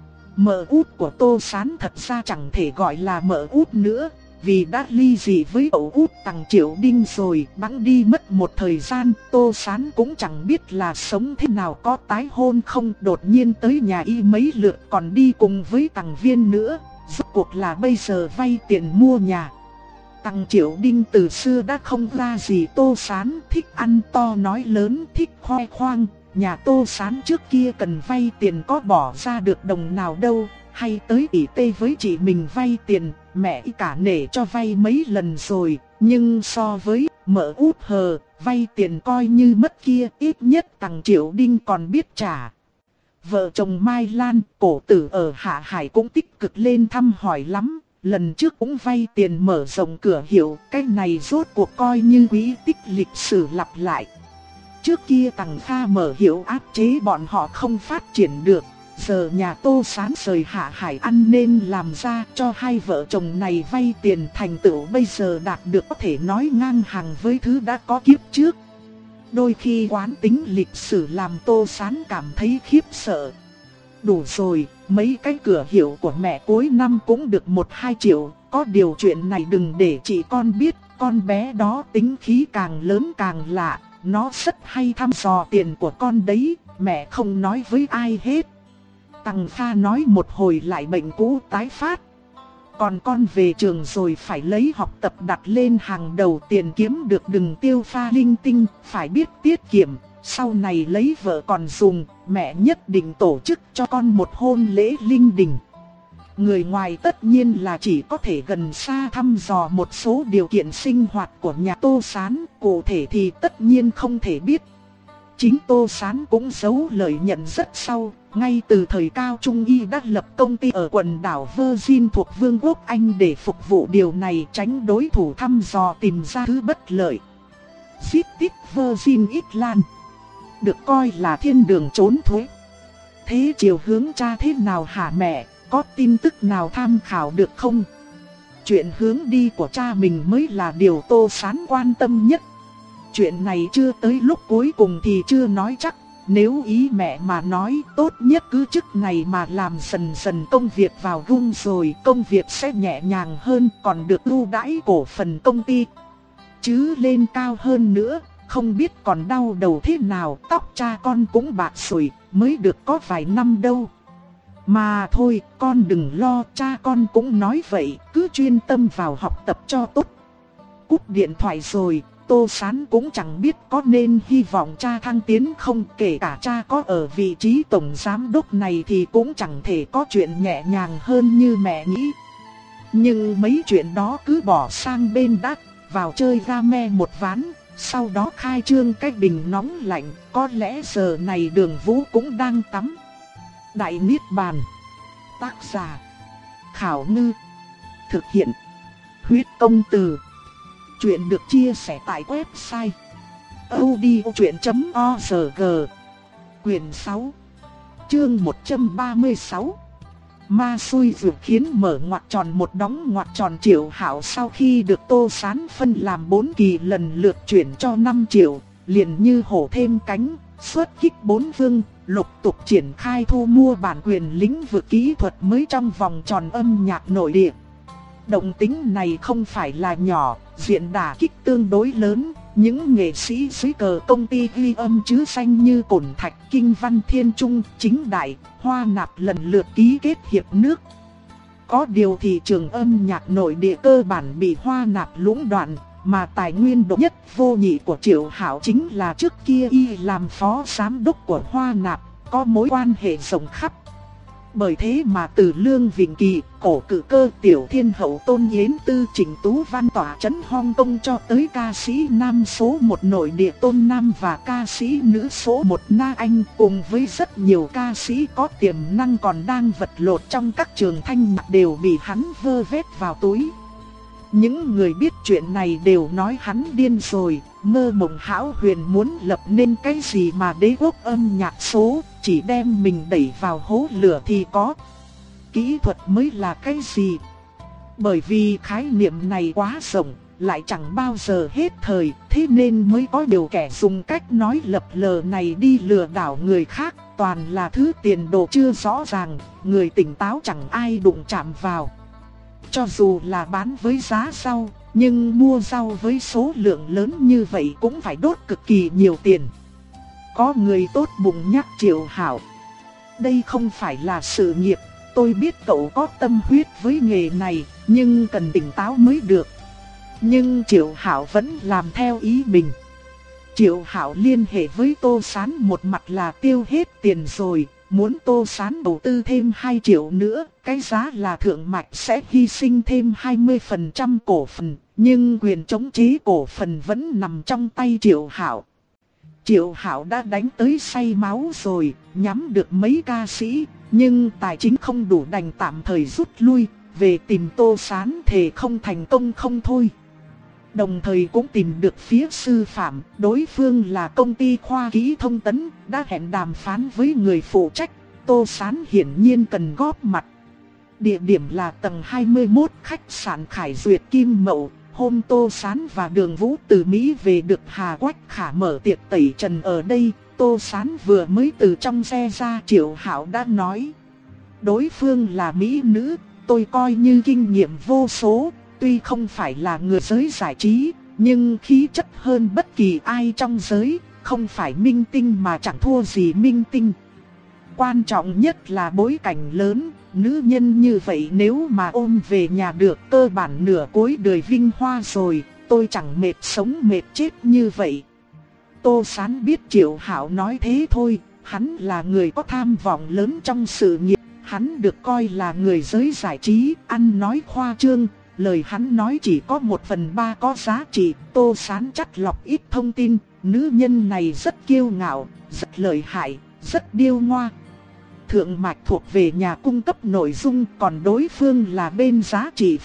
Mợ út của Tô Sán thật ra chẳng thể gọi là mợ út nữa, vì đã ly dị với cậu út Tằng Triệu Đinh rồi, bẵng đi mất một thời gian. Tô Sán cũng chẳng biết là sống thế nào, có tái hôn không, đột nhiên tới nhà y mấy lượt, còn đi cùng với Tằng Viên nữa. Rốt cuộc là bây giờ vay tiền mua nhà. Tằng Triệu Đinh từ xưa đã không ra gì Tô Sán, thích ăn to nói lớn, thích khoe khoang. Nhà Tô Sán trước kia cần vay tiền có bỏ ra được đồng nào đâu, hay tới tỉ tê với chị mình vay tiền, mẹ y cả nể cho vay mấy lần rồi. Nhưng so với mợ út hờ, vay tiền coi như mất kia, ít nhất Tằng Triệu Đinh còn biết trả. Vợ chồng Mai Lan, cổ tử ở Hạ Hải cũng tích cực lên thăm hỏi lắm. Lần trước cũng vay tiền mở rộng cửa hiệu, cái này rốt cuộc coi như quý tích lịch sử lặp lại. Trước kia Tằng Kha mở hiệu áp chế bọn họ không phát triển được. Giờ nhà Tô Sán rời Hạ Hải ăn nên làm ra, cho hai vợ chồng này vay tiền, thành tựu bây giờ đạt được có thể nói ngang hàng với thứ đã có kiếp trước. Đôi khi quán tính lịch sử làm Tô Sán cảm thấy khiếp sợ. Đủ rồi, mấy cái cửa hiệu của mẹ cuối năm cũng được một hai triệu, có điều chuyện này đừng để chị con biết, con bé đó tính khí càng lớn càng lạ, nó rất hay thăm dò tiền của con đấy, mẹ không nói với ai hết. Tằng Kha nói một hồi lại bệnh cũ tái phát. Còn con về trường rồi phải lấy học tập đặt lên hàng đầu, tiền kiếm được đừng tiêu pha linh tinh, phải biết tiết kiệm, sau này lấy vợ còn dùng, mẹ nhất định tổ chức cho con một hôn lễ linh đình. Người ngoài tất nhiên là chỉ có thể gần xa thăm dò một số điều kiện sinh hoạt của nhà Tô Sán, cụ thể thì tất nhiên không thể biết. Chính Tô Sán cũng giấu lợi nhận rất sâu, ngay từ thời Cao Trung Y đã lập công ty ở quần đảo Virgin thuộc Vương quốc Anh để phục vụ điều này, tránh đối thủ thăm dò tìm ra thứ bất lợi. Visit Virgin Island được coi là thiên đường trốn thuế. Thế chiều hướng cha thế nào hả mẹ, có tin tức nào tham khảo được không? Chuyện hướng đi của cha mình mới là điều Tô Sán quan tâm nhất. Chuyện này chưa tới lúc cuối cùng thì chưa nói chắc. Nếu ý mẹ mà nói, tốt nhất cứ chức này mà làm dần dần công việc vào gung rồi công việc sẽ nhẹ nhàng hơn, còn được ưu đãi cổ phần công ty. Chứ lên cao hơn nữa, không biết còn đau đầu thế nào, tóc cha con cũng bạc sủi, mới được có vài năm đâu. Mà thôi, con đừng lo, cha con cũng nói vậy, cứ chuyên tâm vào học tập cho tốt. Cúp điện thoại rồi, Tô Sán cũng chẳng biết có nên hy vọng cha thăng tiến không, kể cả cha có ở vị trí tổng giám đốc này thì cũng chẳng thể có chuyện nhẹ nhàng hơn như mẹ nghĩ. Nhưng mấy chuyện đó cứ bỏ sang bên đã, vào chơi game một ván, sau đó khai trương cái bình nóng lạnh, có lẽ giờ này Đường Vũ cũng đang tắm. Đại Niết Bàn. Tác giả Khảo Ngư. Thực hiện Huyết Công Từ. Chuyện được chia sẻ tại website audiochuyện chấm org. Quyền sáu, chương một trăm ba mươi sáu. Ma xui ruột khiến mở ngoặc tròn một đóng ngoặc tròn. Triệu Hạo sau khi được Tô Sán phân làm bốn kỳ lần lượt chuyển cho năm triệu, liền như hổ thêm cánh, xuất kích bốn phương, lục tục triển khai thu mua bản quyền lĩnh vực kỹ thuật mới trong vòng tròn âm nhạc nội địa. Động tính này không phải là nhỏ, diện đả kích tương đối lớn. Những nghệ sĩ dưới cờ công ty ghi âm chứ danh như Cổn Thạch, Kinh Văn, Thiên Trung, Chính Đại, Hoa Nạp lần lượt ký kết hiệp nước. Có điều thị trường âm nhạc nội địa cơ bản bị Hoa Nạp lũng đoạn, mà tài nguyên độc nhất vô nhị của Triệu Hạo chính là trước kia y làm phó giám đốc của Hoa Nạp, có mối quan hệ rộng khắp. Bởi thế mà từ Lương Vịnh Kỳ, Cổ Cự Cơ, Tiểu Thiên Hậu, Tôn Yến Tư, Trịnh Tú Văn tỏa chấn Hong Kong cho tới ca sĩ nam số một nội địa Tôn Nam và ca sĩ nữ số một Na Anh, cùng với rất nhiều ca sĩ có tiềm năng còn đang vật lộn trong các trường thanh nhạc đều bị hắn vơ vét vào túi. Những người biết chuyện này đều nói hắn điên rồi, mơ mộng hão huyền muốn lập nên cái gì mà đế quốc âm nhạc số, chỉ đem mình đẩy vào hố lửa thì có. Kỹ thuật mới là cái gì? Bởi vì khái niệm này quá rộng, lại chẳng bao giờ hết thời, thế nên mới có điều kẻ dùng cách nói lập lờ này đi lừa đảo người khác, toàn là thứ tiền đồ chưa rõ ràng, người tỉnh táo chẳng ai đụng chạm vào. Cho dù là bán với giá rau, nhưng mua rau với số lượng lớn như vậy cũng phải đốt cực kỳ nhiều tiền. Có người tốt bụng nhắc Triệu Hạo, đây không phải là sự nghiệp, tôi biết cậu có tâm huyết với nghề này, nhưng cần tỉnh táo mới được. Nhưng Triệu Hạo vẫn làm theo ý mình. Triệu Hạo liên hệ với Tô Sán, một mặt là tiêu hết tiền rồi, muốn Tô Sán đầu tư thêm hai triệu nữa, cái giá là Thượng Mạch sẽ hy sinh thêm hai mươi phần trăm cổ phần, nhưng quyền chống chế cổ phần vẫn nằm trong tay Triệu Hạo. Triệu Hạo đã đánh tới say máu rồi, nhắm được mấy ca sĩ, nhưng tài chính không đủ đành tạm thời rút lui, về tìm Tô Sán thề không thành công không thôi. Đồng thời cũng tìm được phía sư phạm, đối phương là công ty khoa kỹ thông tấn, đã hẹn đàm phán với người phụ trách, Tô Sán hiển nhiên cần góp mặt. Địa điểm là tầng hai mươi mốt khách sạn Khải Duyệt Kim Mậu. Hôm Tô Sán và Đường Vũ từ Mỹ về được Hà Quách Khả mở tiệc tẩy trần ở đây, Tô Sán vừa mới từ trong xe ra, Triệu Hạo đã nói: đối phương là mỹ nữ, tôi coi như kinh nghiệm vô số, tuy không phải là người giới giải trí, nhưng khí chất hơn bất kỳ ai trong giới, không phải minh tinh mà chẳng thua gì minh tinh. Quan trọng nhất là bối cảnh lớn, nữ nhân như vậy nếu mà ôm về nhà được cơ bản nửa cuối đời vinh hoa rồi, tôi chẳng mệt sống mệt chết như vậy. Tô Sán biết Triệu Hạo nói thế thôi, hắn là người có tham vọng lớn trong sự nghiệp, hắn được coi là người giới giải trí, ăn nói khoa trương, lời hắn nói chỉ có một phần ba có giá trị. Tô Sán chắt lọc ít thông tin, nữ nhân này rất kiêu ngạo, rất lợi hại, rất điêu ngoa. Thượng Mạch thuộc về nhà cung cấp nội dung, còn đối phương là bên giá trị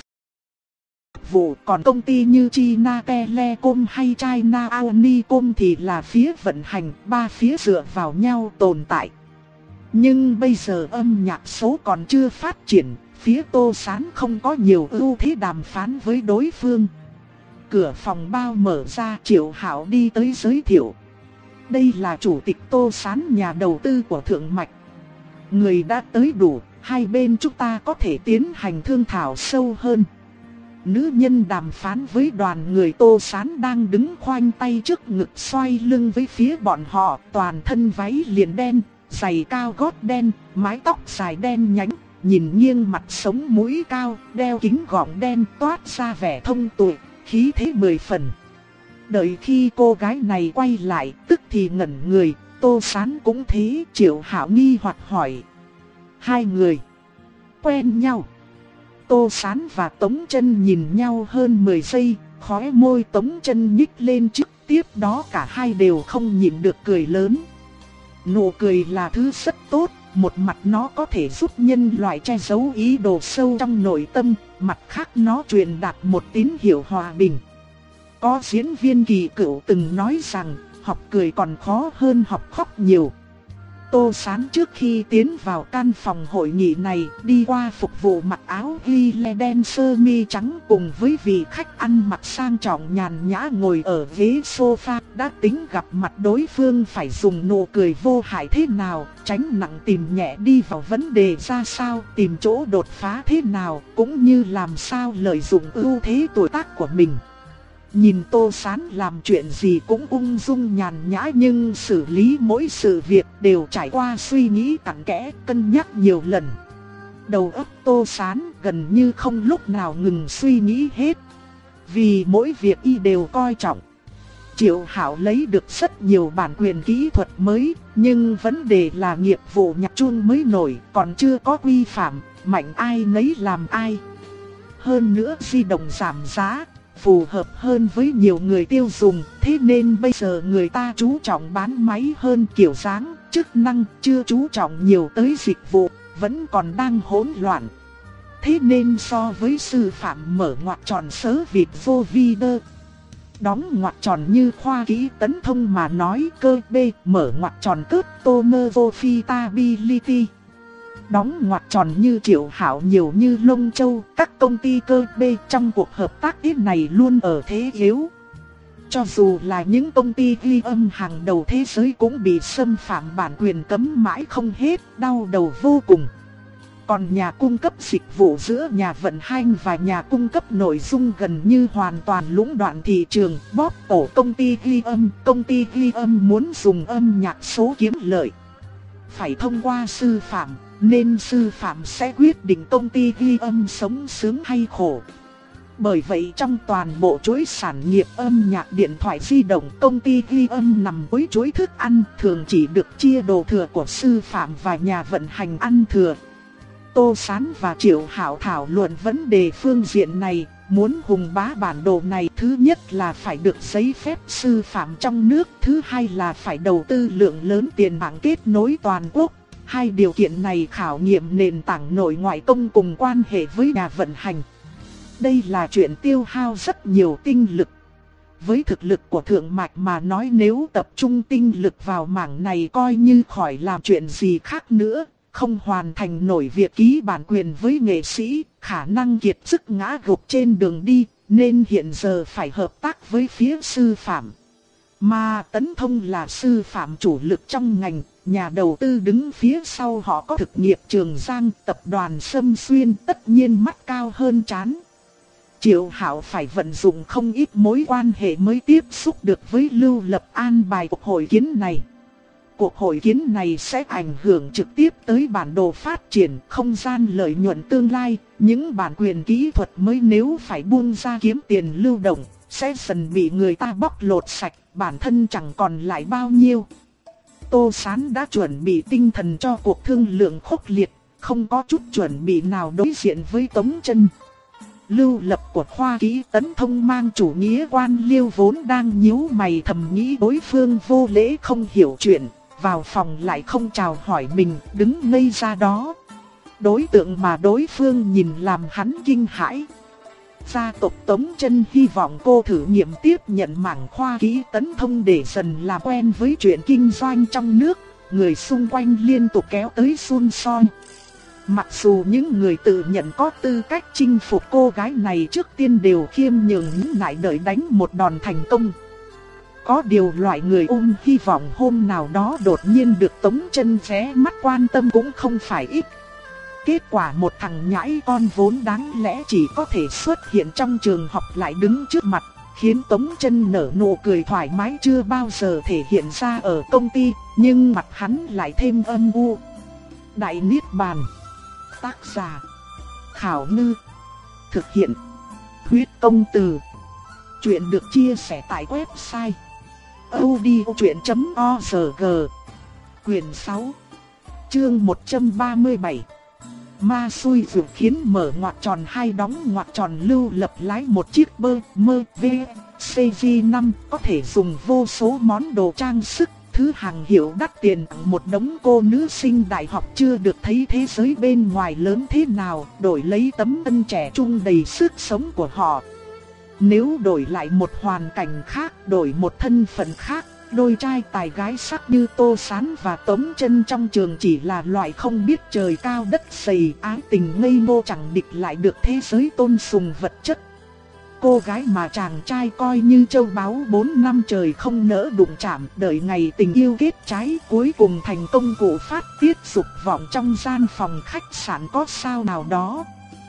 vụ, còn công ty như China Telecom hay China Unicom thì là phía vận hành, ba phía dựa vào nhau tồn tại. Nhưng bây giờ âm nhạc số còn chưa phát triển, phía Tô Sán không có nhiều ưu thế đàm phán với đối phương. Cửa phòng bao mở ra, Triệu Hạo đi tới giới thiệu. Đây là chủ tịch Tô Sán, nhà đầu tư của Thượng Mạch. Người đã tới đủ, hai bên chúng ta có thể tiến hành thương thảo sâu hơn. Nữ nhân đàm phán với đoàn người Tô Sán đang đứng khoanh tay trước ngực, xoay lưng với phía bọn họ, toàn thân váy liền đen, giày cao gót đen, mái tóc dài đen nhánh, nhìn nghiêng mặt sống mũi cao, đeo kính gọng đen, toát ra vẻ thông tuệ, khí thế mười phần. Đợi khi cô gái này quay lại, tức thì ngẩn người. Tô Sán cũng thế. Triệu Hạo nghi hoặc hỏi: hai người quen nhau? Tô Sán và Tống Chân nhìn nhau hơn mười giây, khóe môi Tống Chân nhích lên trước, tiếp đó cả hai đều không nhịn được cười lớn. Nụ cười là thứ rất tốt, một mặt nó có thể giúp nhân loại che giấu ý đồ sâu trong nội tâm, mặt khác nó truyền đạt một tín hiệu hòa bình. Có diễn viên Kỳ Cửu từng nói rằng, học cười còn khó hơn học khóc nhiều. Tô Sán trước khi tiến vào căn phòng hội nghị này, đi qua phục vụ mặc áo ghi lê đen sơ mi trắng cùng với vị khách ăn mặc sang trọng nhàn nhã ngồi ở ghế sofa, đã tính gặp mặt đối phương phải dùng nụ cười vô hại thế nào, tránh nặng tìm nhẹ đi vào vấn đề ra sao, tìm chỗ đột phá thế nào, cũng như làm sao lợi dụng ưu thế tuổi tác của mình. Nhìn Tô Sán làm chuyện gì cũng ung dung nhàn nhã, nhưng xử lý mỗi sự việc đều trải qua suy nghĩ cặn kẽ, cân nhắc nhiều lần. Đầu óc Tô Sán gần như không lúc nào ngừng suy nghĩ hết, vì mỗi việc y đều coi trọng. Triệu Hạo lấy được rất nhiều bản quyền kỹ thuật mới, nhưng vấn đề là nghiệp vụ nhạc chuông mới nổi, còn chưa có quy phạm, mạnh ai nấy làm ai. Hơn nữa di động giảm giá, phù hợp hơn với nhiều người tiêu dùng, thế nên bây giờ người ta chú trọng bán máy hơn kiểu dáng, chức năng, chưa chú trọng nhiều tới dịch vụ, vẫn còn đang hỗn loạn. Thế nên so với sư phạm mở ngoặc tròn sớ vịt vô vi đơ, đóng ngoặc tròn như khoa kỹ tấn thông mà nói, cơ B mở ngoặc tròn cướp tô mơ vô profitability. Đóng ngoặc tròn như Triệu Hạo nhiều như lông châu, các công ty cơ B trong cuộc hợp tác ít này luôn ở thế yếu. Cho dù là những công ty ghi âm hàng đầu thế giới cũng bị xâm phạm bản quyền cấm mãi không hết, đau đầu vô cùng. Còn nhà cung cấp dịch vụ giữa nhà vận hành và nhà cung cấp nội dung gần như hoàn toàn lũng đoạn thị trường, bóp cổ công ty ghi âm. Công ty ghi âm muốn dùng âm nhạc số kiếm lợi, phải thông qua sư phạm, nên sư phạm sẽ quyết định công ty ghi âm sống sướng hay khổ. Bởi vậy trong toàn bộ chuỗi sản nghiệp âm nhạc điện thoại di động, công ty ghi âm nằm cuối chuỗi thức ăn, thường chỉ được chia đồ thừa của sư phạm và nhà vận hành ăn thừa. Tô Sán và Triệu Hạo thảo luận vấn đề phương diện này, muốn hùng bá bản đồ này, thứ nhất là phải được giấy phép sư phạm trong nước, thứ hai là phải đầu tư lượng lớn tiền bạc kết nối toàn quốc. Hai điều kiện này khảo nghiệm nền tảng nội ngoại công cùng quan hệ với nhà vận hành. Đây là chuyện tiêu hao rất nhiều tinh lực. Với thực lực của Thượng Mạch mà nói, nếu tập trung tinh lực vào mảng này coi như khỏi làm chuyện gì khác nữa, không hoàn thành nổi việc ký bản quyền với nghệ sĩ, khả năng kiệt sức ngã gục trên đường đi, nên hiện giờ phải hợp tác với phía sư phạm. Mà Tấn Thông là sư phạm chủ lực trong ngành, nhà đầu tư đứng phía sau họ có thực nghiệp Trường Giang, tập đoàn Sâm Xuyên, tất nhiên mắt cao hơn trán. Triệu Hạo phải vận dụng không ít mối quan hệ mới tiếp xúc được với Lưu Lập an bài cuộc hội kiến này. Cuộc hội kiến này sẽ ảnh hưởng trực tiếp tới bản đồ phát triển, không gian lợi nhuận tương lai, những bản quyền kỹ thuật mới nếu phải buông ra kiếm tiền lưu động, sẽ dần bị người ta bóc lột sạch, bản thân chẳng còn lại bao nhiêu. Tô Sán đã chuẩn bị tinh thần cho cuộc thương lượng khốc liệt, không có chút chuẩn bị nào đối diện với Tống Chân. Lưu Lập của Khoa Kỹ Tấn Thông mang chủ nghĩa quan liêu vốn đang nhíu mày thầm nghĩ đối phương vô lễ không hiểu chuyện, vào phòng lại không chào hỏi mình, đứng ngây ra đó. Đối tượng mà đối phương nhìn làm hắn kinh hãi. Gia tộc Tống Chân hy vọng cô thử nghiệm tiếp nhận mảng Khoa Kỹ Tấn Thông để dần làm quen với chuyện kinh doanh trong nước, người xung quanh liên tục kéo tới xun xoe. Mặc dù những người tự nhận có tư cách chinh phục cô gái này trước tiên đều khiêm nhường nhẫn nại đợi đánh một đòn thành công. Có điều loại người ôm hy vọng hôm nào đó đột nhiên được Tống Chân ghé mắt quan tâm cũng không phải ít. Kết quả một thằng nhãi con vốn đáng lẽ chỉ có thể xuất hiện trong trường học lại đứng trước mặt, khiến Tống Chân nở nụ cười thoải mái chưa bao giờ thể hiện ra ở công ty, nhưng mặt hắn lại thêm âm u. Đại Niết Bàn. Tác giả Khảo Ngư. Thực hiện Huyết Công Từ. Chuyện được chia sẻ tại website audiochuyện chấm org. Quyền sáu, chương một trăm ba mươi bảy. Ma xui rủi khiến mở ngoặc tròn hai đóng ngoặc tròn. Lưu Lập lái một chiếc bơ mơ vê xê giê năm có thể dùng vô số món đồ trang sức, thứ hàng hiệu đắt tiền, một đống cô nữ sinh đại học chưa được thấy thế giới bên ngoài lớn thế nào, đổi lấy tấm thân trẻ trung đầy sức sống của họ. Nếu đổi lại một hoàn cảnh khác, đổi một thân phận khác, đôi trai tài gái sắc như Tô Sán và Tống Chân trong trường chỉ là loại không biết trời cao đất dày, ái tình ngây ngô chẳng địch lại được thế giới tôn sùng vật chất. Cô gái mà chàng trai coi như châu báu bốn năm trời không nỡ đụng chạm, đợi ngày tình yêu kết trái cuối cùng thành công cụ phát tiết dục vọng trong gian phòng khách sạn có sao nào đó.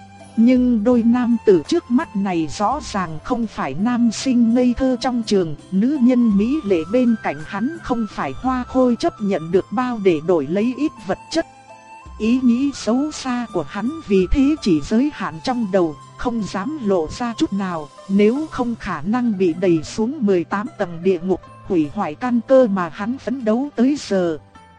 Nhưng đôi nam tử trước mắt này rõ ràng không phải nam sinh ngây thơ trong trường, nữ nhân mỹ lệ bên cạnh hắn không phải hoa khôi chấp nhận được bao để đổi lấy ít vật chất. Ý nghĩ xấu xa của hắn vì thế chỉ giới hạn trong đầu, không dám lộ ra chút nào, nếu không khả năng bị đẩy xuống mười tám tầng địa ngục, hủy hoại căn cơ mà hắn phấn đấu tới giờ.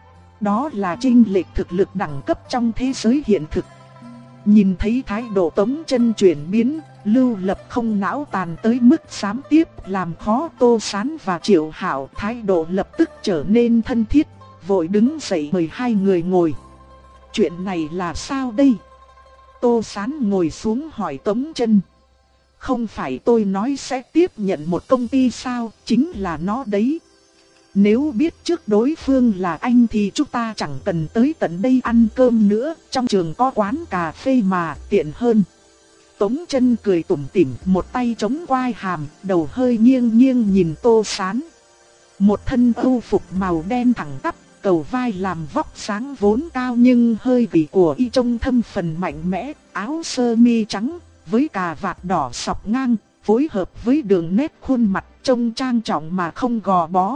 Đó là chênh lệch thực lực đẳng cấp trong thế giới hiện thực. Nhìn thấy thái độ Tống Chân chuyển biến, Lưu Lập không não tàn tới mức dám tiếp làm khó Tô Sán và Triệu Hạo, thái độ lập tức trở nên thân thiết, vội đứng dậy mời hai người ngồi. Chuyện này là sao đây? Tô Sán ngồi xuống hỏi Tống Chân. Không phải tôi nói sẽ tiếp nhận một công ty sao, chính là nó đấy. Nếu biết trước đối phương là anh thì chúng ta chẳng cần tới tận đây ăn cơm nữa, trong trường có quán cà phê mà, tiện hơn. Tống Chân cười tủm tỉm, một tay chống quai hàm, đầu hơi nghiêng nghiêng nhìn Tô Sán. Một thân âu phục màu đen thẳng tắp, cầu vai làm vóc sáng vốn cao nhưng hơi gầy của y trông thâm phần mạnh mẽ, áo sơ mi trắng với cà vạt đỏ sọc ngang, phối hợp với đường nét khuôn mặt trông trang trọng mà không gò bó.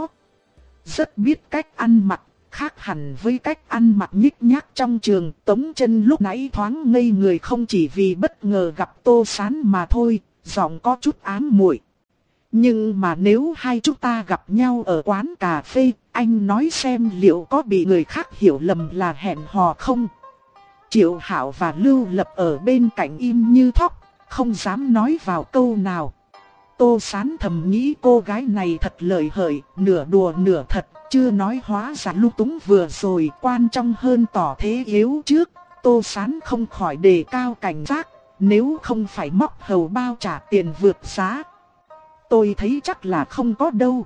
Rất biết cách ăn mặc, khác hẳn với cách ăn mặc nhích nhác trong trường. Tống Chân lúc nãy thoáng ngây người không chỉ vì bất ngờ gặp Tô Sán mà thôi, giọng có chút ám muội. Nhưng mà nếu hai chúng ta gặp nhau ở quán cà phê, anh nói xem liệu có bị người khác hiểu lầm là hẹn hò không? Triệu Hạo và Lưu Lập ở bên cạnh im như thóc, không dám nói vào câu nào. Tô Sán thầm nghĩ cô gái này thật lợi hại, nửa đùa nửa thật, chưa nói hóa ra lung túng vừa rồi, quan trọng hơn tỏ thế yếu trước. Tô Sán không khỏi đề cao cảnh giác, nếu không phải móc hầu bao trả tiền vượt giá. Tôi thấy chắc là không có đâu.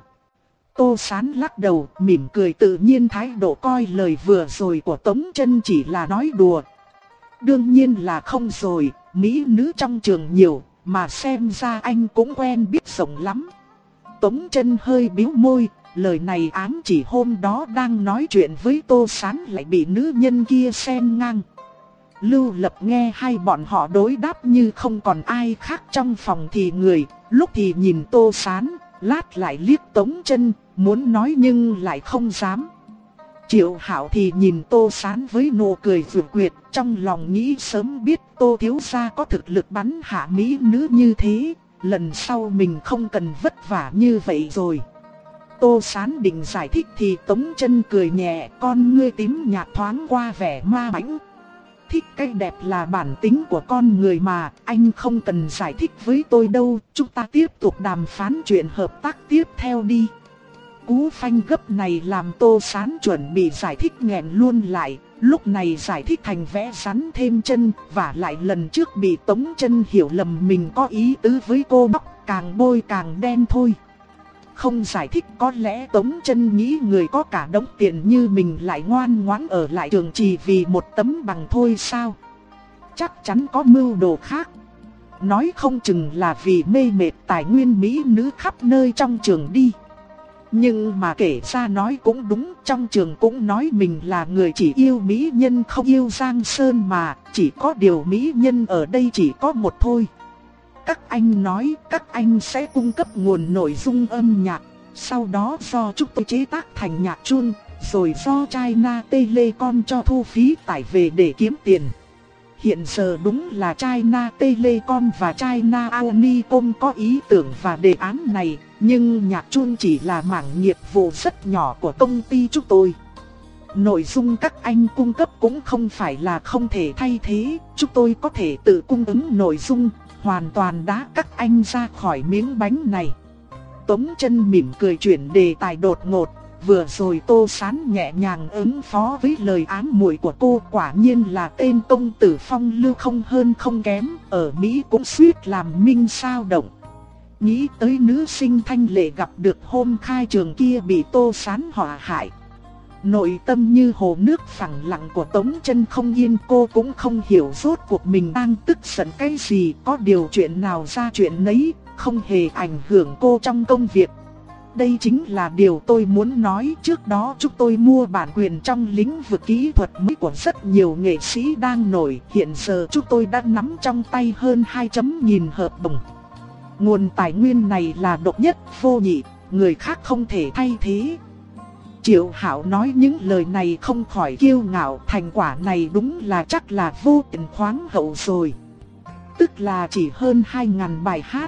Tô Sán lắc đầu, mỉm cười tự nhiên, thái độ coi lời vừa rồi của Tống Chân chỉ là nói đùa. Đương nhiên là không rồi, mỹ nữ trong trường nhiều, mà xem ra anh cũng quen biết rộng lắm. Tống Chân hơi bĩu môi, lời này ám chỉ hôm đó đang nói chuyện với Tô Sán lại bị nữ nhân kia xen ngang. Lưu Lập nghe hai bọn họ đối đáp như không còn ai khác trong phòng thì người, lúc thì nhìn Tô Sán, lát lại liếc Tống Chân, muốn nói nhưng lại không dám. Triệu Hạo thì nhìn Tô Sán với nụ cười vừa quyệt, trong lòng nghĩ sớm biết Tô thiếu gia có thực lực bắn hạ mỹ nữ như thế, lần sau mình không cần vất vả như vậy rồi. Tô Sán định giải thích thì Tống Chân cười nhẹ, con ngươi tím nhạt thoáng qua vẻ ma mãnh. Thích cái đẹp là bản tính của con người mà, anh không cần giải thích với tôi đâu, chúng ta tiếp tục đàm phán chuyện hợp tác tiếp theo đi. Cú phanh gấp này làm Tô Sán chuẩn bị giải thích nghẹn luôn lại, lúc này giải thích thành vẽ rắn thêm chân, và lại lần trước bị Tống Chân hiểu lầm mình có ý tứ với cô, tóc càng bôi càng đen thôi. Không giải thích có lẽ Tống Chân nghĩ người có cả đống tiền như mình lại ngoan ngoãn ở lại trường chỉ vì một tấm bằng thôi sao? Chắc chắn có mưu đồ khác. Nói không chừng là vì mê mệt tài nguyên mỹ nữ khắp nơi trong trường đi. Nhưng mà kể ra nói cũng đúng, trong trường cũng nói mình là người chỉ yêu mỹ nhân không yêu Giang Sơn mà, chỉ có điều mỹ nhân ở đây chỉ có một thôi. Các anh nói các anh sẽ cung cấp nguồn nội dung âm nhạc, sau đó do chúng tôi chế tác thành nhạc chuông, rồi do China Telecom cho thu phí tải về để kiếm tiền. Hiện giờ đúng là China Telecom và China Unicom có ý tưởng và đề án này, nhưng nhạc chuông chỉ là mảng nghiệp vụ rất nhỏ của công ty chúng tôi. Nội dung các anh cung cấp cũng không phải là không thể thay thế, chúng tôi có thể tự cung ứng nội dung, hoàn toàn đá các anh ra khỏi miếng bánh này. Tống Chân mỉm cười chuyển đề tài đột ngột, vừa rồi Tô Sán nhẹ nhàng ứng phó với lời ám muội của cô, quả nhiên là tên công tử phong lưu không hơn không kém, ở Mỹ cũng suýt làm minh sao động. Nghĩ tới nữ sinh thanh lệ gặp được hôm khai trường kia bị Tô Sán họa hại, nội tâm như hồ nước phẳng lặng của Tống Chân không yên, cô cũng không hiểu rốt cuộc mình đang tức giận cái gì, có điều chuyện nào ra chuyện nấy, không hề ảnh hưởng cô trong công việc. Đây chính là điều tôi muốn nói, trước đó chúng tôi mua bản quyền trong lĩnh vực kỹ thuật mới của rất nhiều nghệ sĩ đang nổi, hiện giờ chúng tôi đã nắm trong tay hơn hai chấm nghìn hợp đồng. Nguồn tài nguyên này là độc nhất vô nhị, người khác không thể thay thế. Triệu Hạo nói những lời này không khỏi kiêu ngạo, thành quả này đúng là chắc là vô tình khoáng hậu rồi. Tức là chỉ hơn hai ngàn bài hát.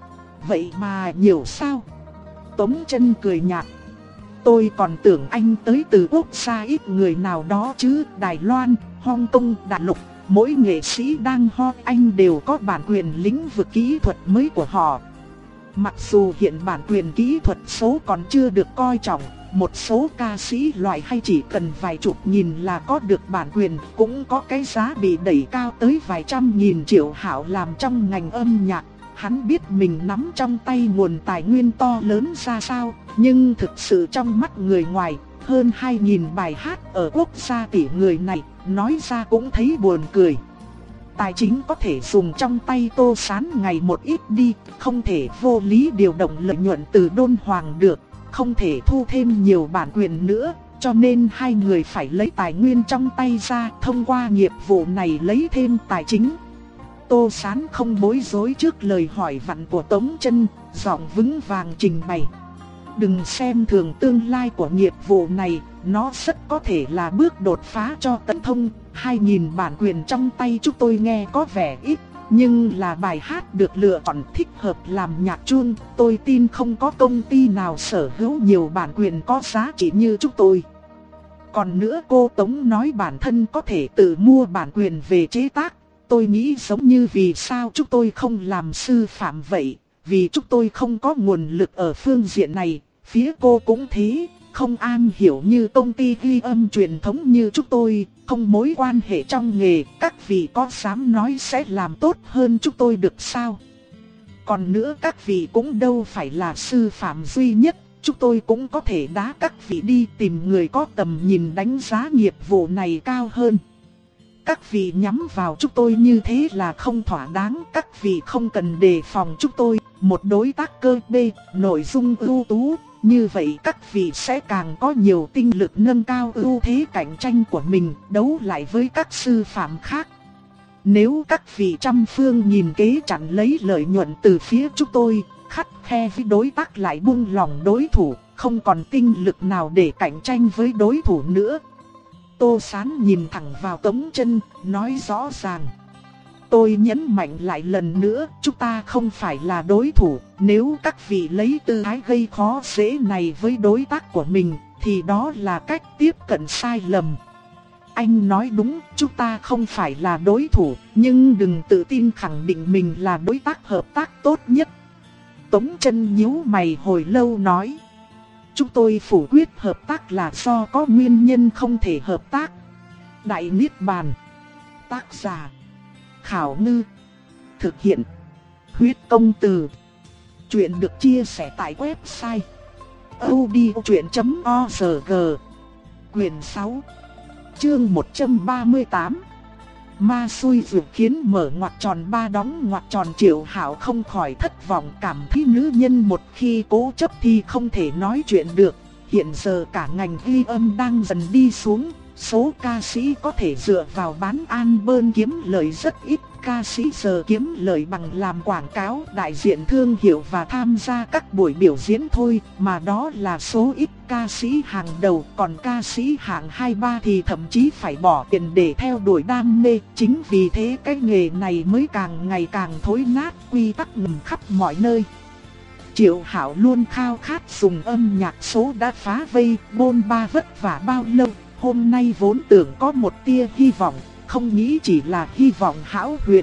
Vậy mà nhiều sao? Tống Chân cười nhạt. Tôi còn tưởng anh tới từ quốc gia ít người nào đó chứ, Đài Loan, Hong Kong, Đại Lục. Mỗi nghệ sĩ đang hot anh đều có bản quyền lĩnh vực kỹ thuật mới của họ. Mặc dù hiện bản quyền kỹ thuật số còn chưa được coi trọng, một số ca sĩ loại hay chỉ cần vài chục nghìn là có được bản quyền, cũng có cái giá bị đẩy cao tới vài trăm nghìn. Triệu Hạo làm trong ngành âm nhạc, hắn biết mình nắm trong tay nguồn tài nguyên to lớn ra sao, nhưng thực sự trong mắt người ngoài, hơn hai nghìn bài hát ở quốc gia tỷ người này, nói ra cũng thấy buồn cười. Tài chính có thể dùng trong tay Tô Sán ngày một ít đi, không thể vô lý điều động lợi nhuận từ Đôn Hoàng được, không thể thu thêm nhiều bản quyền nữa, cho nên hai người phải lấy tài nguyên trong tay ra, thông qua nghiệp vụ này lấy thêm tài chính. Tô Sán không bối rối trước lời hỏi vặn của Tống Chân, giọng vững vàng trình bày. Đừng xem thường tương lai của nghiệp vụ này, nó rất có thể là bước đột phá cho Tấn Thông. Hai nghìn bản quyền trong tay chúng tôi nghe có vẻ ít, nhưng là bài hát được lựa chọn thích hợp làm nhạc chuông, tôi tin không có công ty nào sở hữu nhiều bản quyền có giá trị như chúng tôi. Còn nữa, cô Tống nói bản thân có thể tự mua bản quyền về chế tác, tôi nghĩ giống như vì sao chúng tôi không làm sư phạm vậy, vì chúng tôi không có nguồn lực ở phương diện này. Phía cô cũng thế, không am hiểu như công ty ghi âm truyền thống như chúng tôi, không mối quan hệ trong nghề, các vị có dám nói sẽ làm tốt hơn chúng tôi được sao? Còn nữa, các vị cũng đâu phải là sư phạm duy nhất, chúng tôi cũng có thể đá các vị đi tìm người có tầm nhìn đánh giá nghiệp vụ này cao hơn. Các vị nhắm vào chúng tôi như thế là không thỏa đáng, các vị không cần đề phòng chúng tôi, một đối tác cơ B, nội dung ưu tú. Như vậy các vị sẽ càng có nhiều tinh lực nâng cao ưu thế cạnh tranh của mình, đấu lại với các sư phạm khác. Nếu các vị trăm phương nhìn kế chặn lấy lợi nhuận từ phía chúng tôi, khắt khe với đối tác lại buông lòng đối thủ, không còn tinh lực nào để cạnh tranh với đối thủ nữa. Tô Sán nhìn thẳng vào Tống Chân, nói rõ ràng. Tôi nhấn mạnh lại lần nữa, chúng ta không phải là đối thủ. Nếu các vị lấy tư thái gây khó dễ này với đối tác của mình, thì đó là cách tiếp cận sai lầm. Anh nói đúng, chúng ta không phải là đối thủ, nhưng đừng tự tin khẳng định mình là đối tác hợp tác tốt nhất. Tống Chân nhíu mày hồi lâu nói. Chúng tôi phủ quyết hợp tác là do có nguyên nhân không thể hợp tác. Đại Niết Bàn. Tác giả Khảo Ngư. Thực hiện Huyết Công Từ. Chuyện được chia sẻ tại website audiochuyện chấm org. Quyền sáu, chương một trăm ba mươi tám. Ma xui ruột khiến mở ngoặc tròn ba đóng ngoặc tròn. Triệu Hạo không khỏi thất vọng, cảm thấy nữ nhân một khi cố chấp thì không thể nói chuyện được. Hiện giờ cả ngành ghi âm đang dần đi xuống, số ca sĩ có thể dựa vào bán album kiếm lời rất ít. Ca sĩ giờ kiếm lời bằng làm quảng cáo, đại diện thương hiệu và tham gia các buổi biểu diễn thôi, mà đó là số ít ca sĩ hàng đầu. Còn ca sĩ hạng hai ba thì thậm chí phải bỏ tiền để theo đuổi đam mê. Chính vì thế cái nghề này mới càng ngày càng thối nát, quy tắc ngầm khắp mọi nơi. Triệu Hạo luôn khao khát dùng âm nhạc số đã phá vây, bôn ba vất vả bao lâu. Hôm nay vốn tưởng có một tia hy vọng, không nghĩ chỉ là hy vọng hão huyền.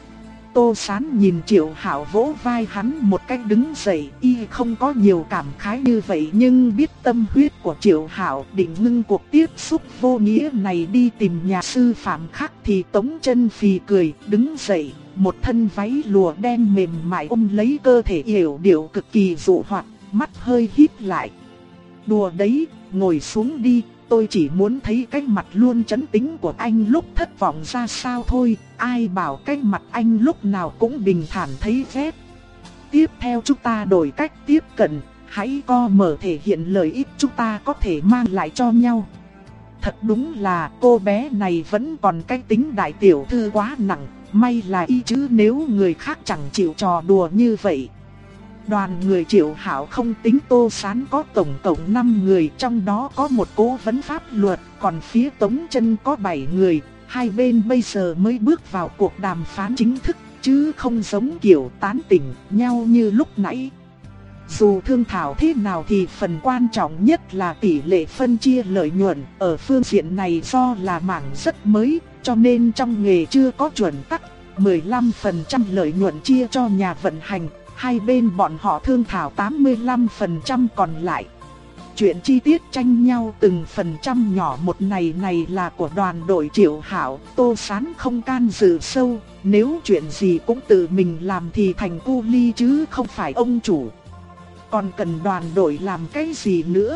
Tô Sán nhìn Triệu Hạo vỗ vai hắn một cách đứng dậy, y không có nhiều cảm khái như vậy nhưng biết tâm huyết của Triệu Hạo, định ngưng cuộc tiếp xúc vô nghĩa này đi tìm nhà sư phạm khác. Thì Tống Chân phì cười, đứng dậy, một thân váy lụa đen mềm mại ôm lấy cơ thể yểu điệu cực kỳ dụ hoặc, mắt hơi híp lại. Đùa đấy, ngồi xuống đi. Tôi chỉ muốn thấy cái mặt luôn trấn tĩnh của anh lúc thất vọng ra sao thôi. Ai bảo cái mặt anh lúc nào cũng bình thản thấy ghét. Tiếp theo chúng ta đổi cách tiếp cận. Hãy co mở thể hiện lợi ích chúng ta có thể mang lại cho nhau. Thật đúng là cô bé này vẫn còn cái tính đại tiểu thư quá nặng. May là y chứ nếu người khác chẳng chịu trò đùa như vậy. Đoàn người Triệu Hạo không tính Tô Sán có tổng cộng năm người, trong đó có một cố vấn pháp luật, còn phía Tống Chân có bảy người. Hai bên bây giờ mới bước vào cuộc đàm phán chính thức, chứ không giống kiểu tán tỉnh nhau như lúc nãy. Dù thương thảo thế nào thì phần quan trọng nhất là tỷ lệ phân chia lợi nhuận. Ở phương diện này do là mảng rất mới, cho nên trong nghề chưa có chuẩn tắc. mười lăm phần trăm lợi nhuận chia cho nhà vận hành. Hai bên bọn họ thương thảo tám mươi lăm phần trăm còn lại. Chuyện chi tiết tranh nhau từng phần trăm nhỏ một này này là của đoàn đội Triệu Hạo. Tô Sán không can dự sâu, nếu chuyện gì cũng tự mình làm thì thành cu ly chứ không phải ông chủ. Còn cần đoàn đội làm cái gì nữa?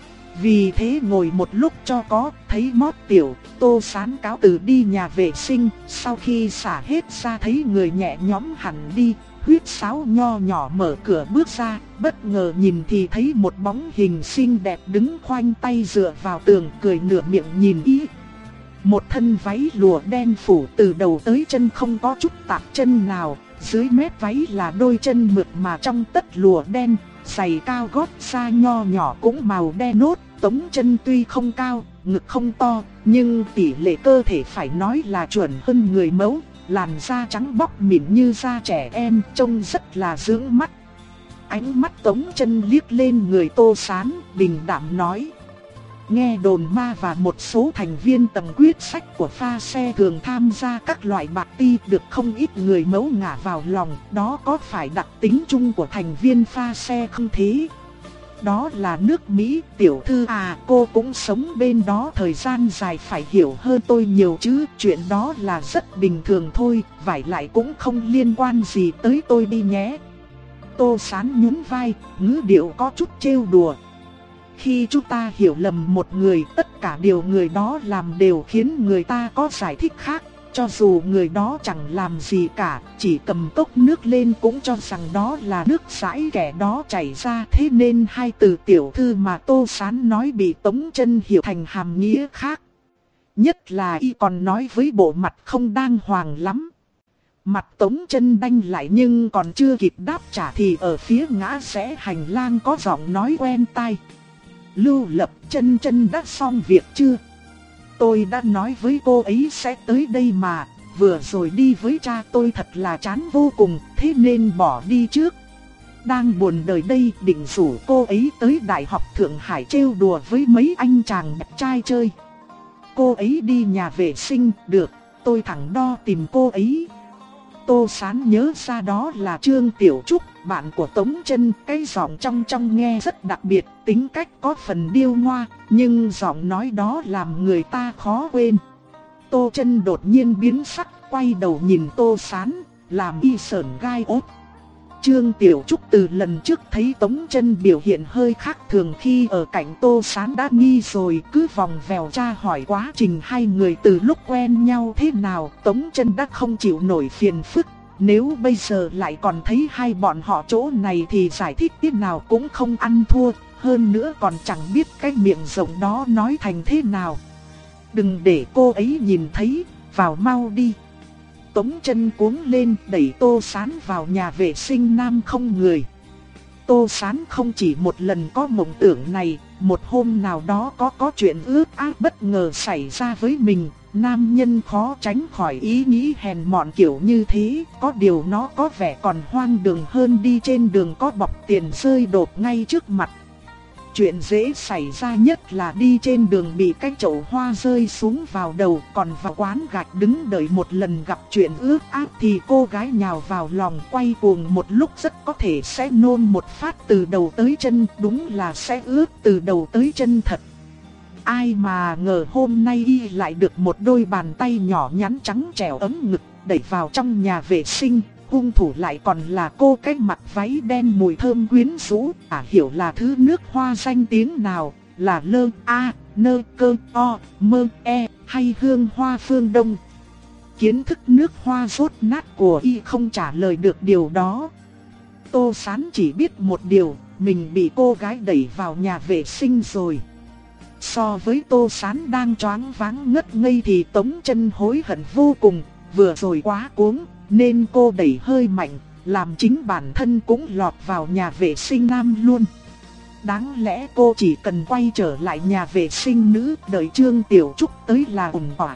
Vì thế ngồi một lúc cho có, thấy mót tiểu, Tô Sán cáo từ đi nhà vệ sinh. Sau khi xả hết ra thấy người nhẹ nhõm hẳn đi. Huyết sáo nho nhỏ mở cửa bước ra, bất ngờ nhìn thì thấy một bóng hình xinh đẹp đứng khoanh tay dựa vào tường, cười nửa miệng nhìn y. Một thân váy lụa đen phủ từ đầu tới chân không có chút tạp chân nào, dưới mép váy là đôi chân mượt mà trong tất lụa đen, giày cao gót xa nho nhỏ cũng màu đen nốt. Tống Chân tuy không cao, ngực không to, nhưng tỷ lệ cơ thể phải nói là chuẩn hơn người mẫu. Làn da trắng bóc mịn như da trẻ em, trông rất là dưỡng mắt. Ánh mắt Tống Chân liếc lên người Tô Sán, bình đạm nói. Nghe đồn ma và một số thành viên tầng quyết sách của pha xe thường tham gia các loại bạc ti, được không ít người mẫu ngả vào lòng. Đó có phải đặc tính chung của thành viên pha xe không thế? Đó là nước Mỹ, tiểu thư à, cô cũng sống bên đó thời gian dài phải hiểu hơn tôi nhiều chứ. Chuyện đó là rất bình thường thôi, vải lại cũng không liên quan gì tới tôi đi nhé. Tô Sán nhún vai, ngữ điệu có chút trêu đùa. Khi chúng ta hiểu lầm một người, tất cả điều người đó làm đều khiến người ta có giải thích khác. Cho dù người đó chẳng làm gì cả, chỉ cầm cốc nước lên cũng cho rằng đó là nước dãi kẻ đó chảy ra. Thế nên hai từ tiểu thư mà Tô Sán nói bị Tống Chân hiểu thành hàm nghĩa khác. Nhất là y còn nói với bộ mặt không đàng hoàng lắm. Mặt Tống Chân đanh lại nhưng còn chưa kịp đáp trả thì ở phía ngã rẽ hành lang có giọng nói quen tai. Lưu Lập, Chân Chân đã xong việc chưa? Tôi đã nói với cô ấy sẽ tới đây mà, vừa rồi đi với cha tôi thật là chán vô cùng, thế nên bỏ đi trước. Đang buồn đời đây định rủ cô ấy tới Đại học Thượng Hải trêu đùa với mấy anh chàng đẹp trai chơi. Cô ấy đi nhà vệ sinh, được, tôi thẳng đo tìm cô ấy. Tô Sán nhớ ra đó là Trương Tiểu Trúc, bạn của Tống Chân, cái giọng trong trong nghe rất đặc biệt, tính cách có phần điêu ngoa, nhưng giọng nói đó làm người ta khó quên. Tô Chân đột nhiên biến sắc, quay đầu nhìn Tô Sán, làm y sởn gai ốt. Trương Tiểu Trúc từ lần trước thấy Tống Chân biểu hiện hơi khác thường khi ở cạnh Tô Sán đã nghi rồi, cứ vòng vèo tra hỏi quá trình hai người từ lúc quen nhau thế nào. Tống Chân đã không chịu nổi phiền phức, nếu bây giờ lại còn thấy hai bọn họ chỗ này thì giải thích thế nào cũng không ăn thua, hơn nữa còn chẳng biết cái miệng rộng đó nói thành thế nào. Đừng để cô ấy nhìn thấy, vào mau đi. Tống Chân cuống lên đẩy Tô Sán vào nhà vệ sinh nam không người. Tô Sán không chỉ một lần có mộng tưởng này, một hôm nào đó có có chuyện ước ác bất ngờ xảy ra với mình. Nam nhân khó tránh khỏi ý nghĩ hèn mọn kiểu như thế, có điều nó có vẻ còn hoang đường hơn đi trên đường có bọc tiền rơi đột ngay trước mặt. Chuyện dễ xảy ra nhất là đi trên đường bị cái chậu hoa rơi xuống vào đầu, còn vào quán gạch đứng đợi một lần gặp chuyện ước ác thì cô gái nhào vào lòng quay cuồng một lúc rất có thể sẽ nôn một phát từ đầu tới chân, đúng là sẽ ướt từ đầu tới chân thật. Ai mà ngờ hôm nay y lại được một đôi bàn tay nhỏ nhắn trắng trẻo ấm ngực đẩy vào trong nhà vệ sinh. Hung thủ lại còn là cô cái mặc váy đen mùi thơm quyến rũ, à hiểu là thứ nước hoa danh tiếng nào, là lơ, a, nơ, cơ, o, mơ, e, hay hương hoa phương đông. Kiến thức nước hoa rốt nát của y không trả lời được điều đó. Tô Sán chỉ biết một điều, mình bị cô gái đẩy vào nhà vệ sinh rồi. So với Tô Sán đang choáng váng ngất ngây thì Tống Chân hối hận vô cùng, vừa rồi quá cuống nên cô đẩy hơi mạnh, làm chính bản thân cũng lọt vào nhà vệ sinh nam luôn. Đáng lẽ cô chỉ cần quay trở lại nhà vệ sinh nữ đợi Trương Tiểu Trúc tới là ổn thỏa.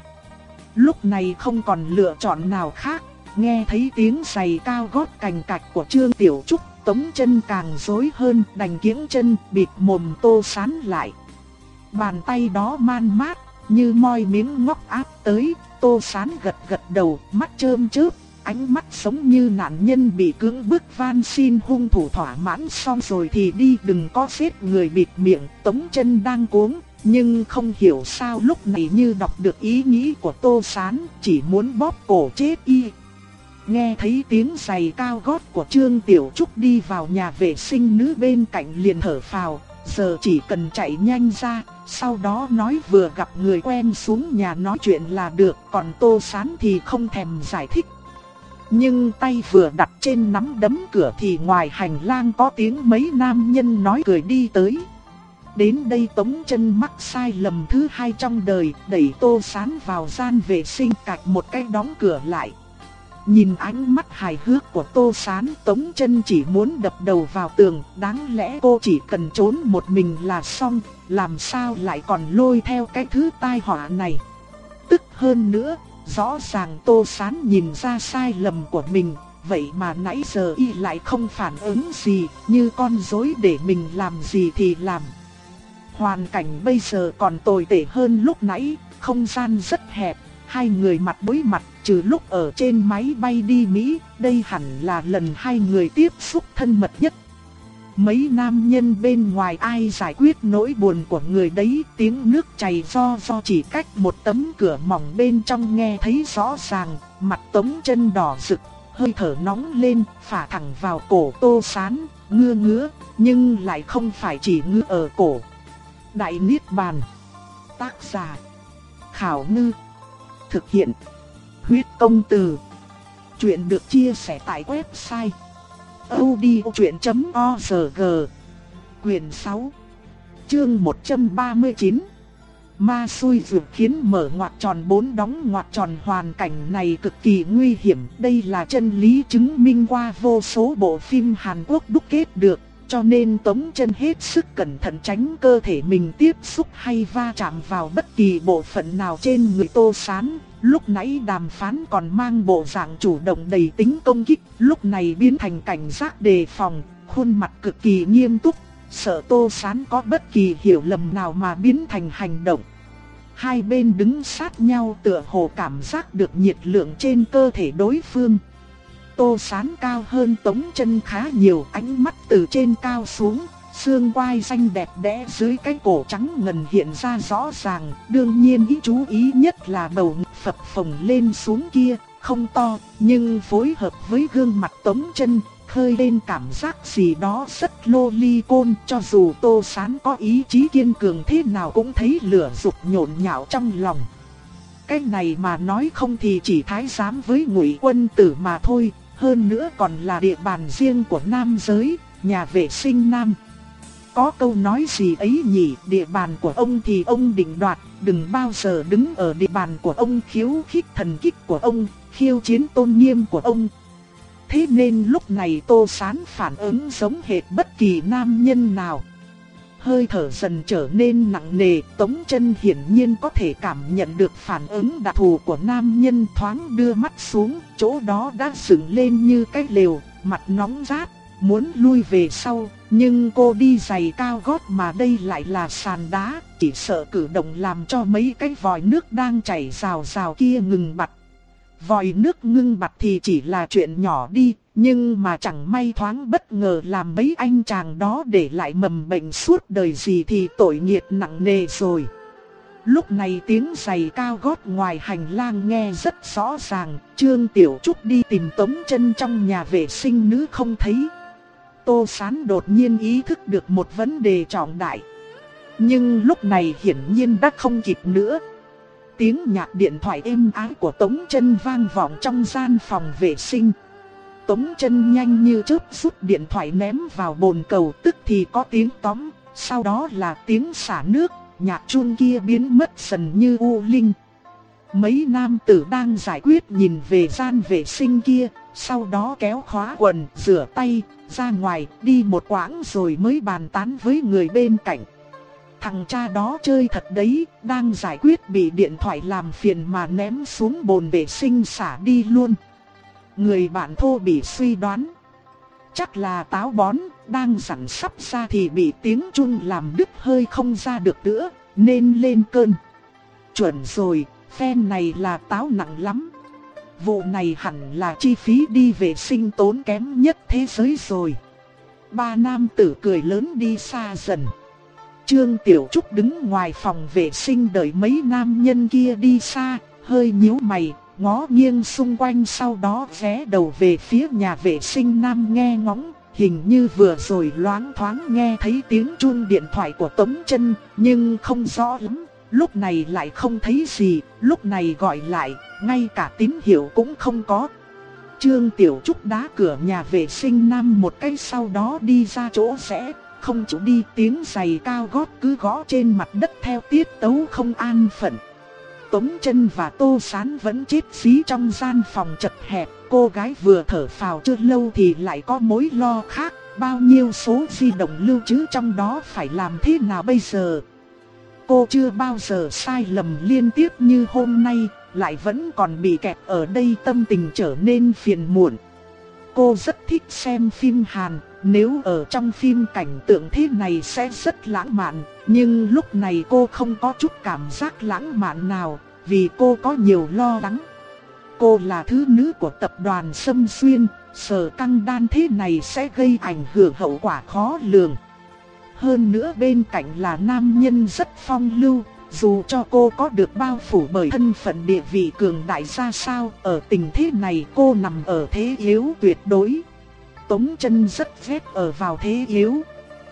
Lúc này không còn lựa chọn nào khác, nghe thấy tiếng giày cao gót cành cạch của Trương Tiểu Trúc, Tống Chân càng rối hơn, đành kiễng chân bịt mồm Tô Sán lại. Bàn tay đó man mát, như moi miếng ngóc áp tới. Tô Sán gật gật đầu, mắt chớm chớp, ánh mắt giống như nạn nhân bị cưỡng bức van xin hung thủ thỏa mãn xong rồi thì đi, đừng có giết người bịt miệng. Tống Chân đang cuống, nhưng không hiểu sao lúc này như đọc được ý nghĩ của Tô Sán, chỉ muốn bóp cổ chết y. Nghe thấy tiếng giày cao gót của Trương Tiểu Trúc đi vào nhà vệ sinh nữ bên cạnh liền thở phào, giờ chỉ cần chạy nhanh ra, sau đó nói vừa gặp người quen xuống nhà nói chuyện là được, còn Tô Sán thì không thèm giải thích. Nhưng tay vừa đặt trên nắm đấm cửa thì ngoài hành lang có tiếng mấy nam nhân nói cười đi tới. Đến đây Tống Chân mắc sai lầm thứ hai trong đời, đẩy Tô Sán vào gian vệ sinh cạch một cái đóng cửa lại. Nhìn ánh mắt hài hước của Tô Sán, Tống Chân chỉ muốn đập đầu vào tường, đáng lẽ cô chỉ cần trốn một mình là xong, làm sao lại còn lôi theo cái thứ tai họa này. Tức hơn nữa, rõ ràng Tô Sán nhìn ra sai lầm của mình, vậy mà nãy giờ y lại không phản ứng gì, như con rối để mình làm gì thì làm. Hoàn cảnh bây giờ còn tồi tệ hơn lúc nãy, không gian rất hẹp, hai người mặt đối mặt, trừ lúc ở trên máy bay đi Mỹ, đây hẳn là lần hai người tiếp xúc thân mật nhất. Mấy nam nhân bên ngoài ai giải quyết nỗi buồn của người đấy, tiếng nước chảy ro ro chỉ cách một tấm cửa mỏng bên trong nghe thấy rõ ràng, mặt Tống Chân đỏ rực, hơi thở nóng lên, phả thẳng vào cổ Tô Sán, ngứa ngứa, nhưng lại không phải chỉ ngứa ở cổ. Đại Niết Bàn. Tác giả Khảo Ngư. Thực hiện Huyết Công Từ. Chuyện được chia sẻ tại website audiochuyện chấm org. Quyền sáu, chương một trăm ba mươi chín. Ma xui dược khiến mở ngoặc tròn bốn đóng ngoặc tròn. Hoàn cảnh này cực kỳ nguy hiểm, đây là chân lý chứng minh qua vô số bộ phim Hàn Quốc đúc kết được. Cho nên Tống Chân hết sức cẩn thận tránh cơ thể mình tiếp xúc hay va chạm vào bất kỳ bộ phận nào trên người Tô Sán. Lúc nãy đàm phán còn mang bộ dạng chủ động đầy tính công kích, lúc này biến thành cảnh giác đề phòng, khuôn mặt cực kỳ nghiêm túc, sợ Tô Sán có bất kỳ hiểu lầm nào mà biến thành hành động. Hai bên đứng sát nhau tựa hồ cảm giác được nhiệt lượng trên cơ thể đối phương. Tô Sán cao hơn Tống Chân khá nhiều, ánh mắt từ trên cao xuống, xương quai xanh đẹp đẽ dưới cái cổ trắng ngần hiện ra rõ ràng. Đương nhiên ý chú ý nhất là bầu ngực phập phồng lên xuống kia, không to, nhưng phối hợp với gương mặt Tống Chân, khơi lên cảm giác gì đó rất lolicon. Cho dù Tô Sán có ý chí kiên cường thế nào cũng thấy lửa dục nhộn nhạo trong lòng. Cái này mà nói không thì chỉ thái giám với Ngụy Quân Tử mà thôi, hơn nữa còn là địa bàn riêng của nam giới, nhà vệ sinh nam. Có câu nói gì ấy nhỉ, địa bàn của ông thì ông định đoạt, đừng bao giờ đứng ở địa bàn của ông khiêu khích thần kích của ông, khiêu chiến tôn nghiêm của ông. Thế nên lúc này Tô Sán phản ứng giống hệt bất kỳ nam nhân nào. Hơi thở dần trở nên nặng nề, Tống Chân hiển nhiên có thể cảm nhận được phản ứng đặc thù của nam nhân, thoáng đưa mắt xuống, chỗ đó đã dựng lên như cái lều, mặt nóng rát, muốn lui về sau, nhưng cô đi giày cao gót mà đây lại là sàn đá, chỉ sợ cử động làm cho mấy cái vòi nước đang chảy rào rào kia ngừng bặt. Vòi nước ngưng bặt thì chỉ là chuyện nhỏ đi, nhưng mà chẳng may thoáng bất ngờ làm mấy anh chàng đó để lại mầm bệnh suốt đời gì thì tội nghiệp nặng nề rồi. Lúc này tiếng giày cao gót ngoài hành lang nghe rất rõ ràng, Trương Tiểu Trúc đi tìm Tống Chân trong nhà vệ sinh nữ không thấy. Tô Sán đột nhiên ý thức được một vấn đề trọng đại. Nhưng lúc này hiển nhiên đã không kịp nữa. Tiếng nhạc điện thoại êm ái của Tống Chân vang vọng trong gian phòng vệ sinh. Tống Chân nhanh như chớp rút điện thoại ném vào bồn cầu, tức thì có tiếng tóm, sau đó là tiếng xả nước, nhạc chuông kia biến mất dần như u linh. Mấy nam tử đang giải quyết nhìn về gian vệ sinh kia, sau đó kéo khóa quần, rửa tay, ra ngoài, đi một quãng rồi mới bàn tán với người bên cạnh. Thằng cha đó chơi thật đấy, đang giải quyết bị điện thoại làm phiền mà ném xuống bồn vệ sinh xả đi luôn. Người bạn thô bị suy đoán, chắc là táo bón, đang dặn sắp ra thì bị tiếng chuông làm đứt hơi không ra được nữa, nên lên cơn. Chuẩn rồi, phen này là táo nặng lắm. Vụ này hẳn là chi phí đi vệ sinh tốn kém nhất thế giới rồi. Ba nam tử cười lớn đi xa dần. Trương Tiểu Trúc đứng ngoài phòng vệ sinh đợi mấy nam nhân kia đi xa, hơi nhíu mày, ngó nghiêng xung quanh, sau đó ghé đầu về phía nhà vệ sinh nam nghe ngóng. Hình như vừa rồi loáng thoáng nghe thấy tiếng chuông điện thoại của Tống Chân, nhưng không rõ lắm. Lúc này lại không thấy gì, lúc này gọi lại, ngay cả tín hiệu cũng không có. Trương Tiểu Trúc đá cửa nhà vệ sinh nam một cái, sau đó đi ra chỗ rẽ, không chịu đi, tiếng giày cao gót cứ gõ trên mặt đất theo tiết tấu không an phận. Tống Chân và Tô Sán vẫn chết dí trong gian phòng chật hẹp, cô gái vừa thở phào chưa lâu thì lại có mối lo khác, bao nhiêu số di động lưu trữ trong đó phải làm thế nào bây giờ. Cô chưa bao giờ sai lầm liên tiếp như hôm nay, lại vẫn còn bị kẹt ở đây, tâm tình trở nên phiền muộn. Cô rất thích xem phim Hàn, nếu ở trong phim cảnh tượng thế này sẽ rất lãng mạn, nhưng lúc này cô không có chút cảm giác lãng mạn nào, vì cô có nhiều lo lắng. Cô là thứ nữ của tập đoàn Sâm Xuyên, Sở Căng Đan thế này sẽ gây ảnh hưởng hậu quả khó lường. Hơn nữa bên cạnh là nam nhân rất phong lưu, dù cho cô có được bao phủ bởi thân phận địa vị cường đại ra sao, ở tình thế này cô nằm ở thế yếu tuyệt đối. Tống Chân rất ghét ở vào thế yếu.